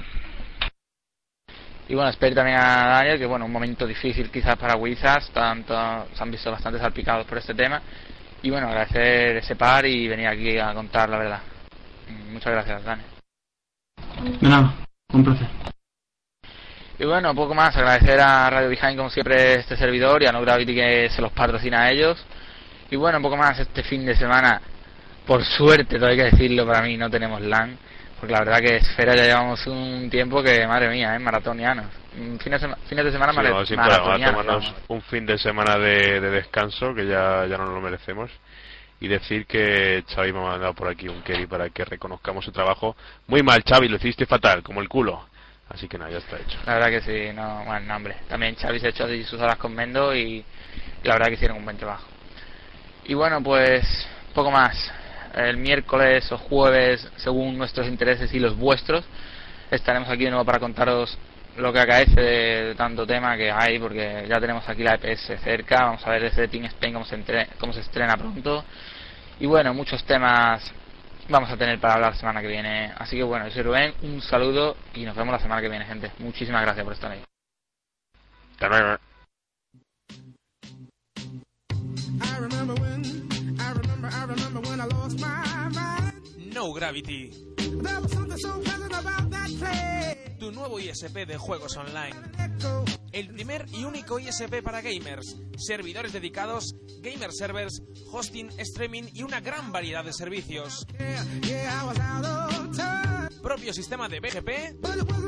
Y bueno, espero también a Daniel, que bueno, un momento difícil quizás para Wizards, se han visto bastante salpicados por este tema. Y bueno, agradecer ese par y venir aquí a contar la verdad. Muchas gracias, Daniel. De nada, un placer. Y bueno, poco más, agradecer a Radio Behind como siempre este servidor y a No Gravity que se los patrocina a ellos. Y bueno, un poco más este fin de semana, por suerte, todo hay que decirlo, para mí no tenemos LAN. Porque la verdad que Esfera ya llevamos un tiempo que, madre mía, maratonianos. Fines de semana sí, maratonianos. Tomarnos un fin de semana de descanso, que ya no nos lo merecemos. Y decir que Xavi me ha mandado por aquí un Kerry para que reconozcamos su trabajo. Muy mal, Xavi, lo hiciste fatal, como el culo. Así que nada, ya está hecho. La verdad que sí, no, hombre. También Xavi se ha hecho sus horas con Mendo y la verdad que hicieron un buen trabajo. Y bueno, pues poco más. El miércoles o jueves, según nuestros intereses y los vuestros, estaremos aquí de nuevo para contaros lo que acaece de tanto tema que hay, porque ya tenemos aquí la EPS cerca. Vamos a ver ese Team Spain cómo se estrena pronto. Y bueno, muchos temas vamos a tener para hablar la semana que viene. Así que bueno, yo soy Rubén, un saludo y nos vemos la semana que viene, gente. Muchísimas gracias por estar ahí. Hasta luego. No Gravity. Tu nuevo ISP de juegos online. El primer y único ISP para gamers. Servidores dedicados, gamer servers, hosting, streaming y una gran variedad de servicios. Propio sistema de BGP.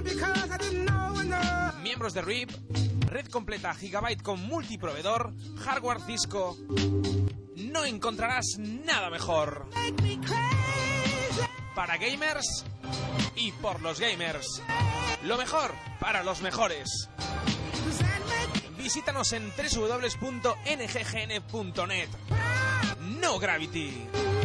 Miembros de RIP. Red completa Gigabyte con multiproveedor. Hardware Cisco. No encontrarás nada mejor. Para gamers y por los gamers. Lo mejor para los mejores. Visítanos en www.nggn.net. No Gravity.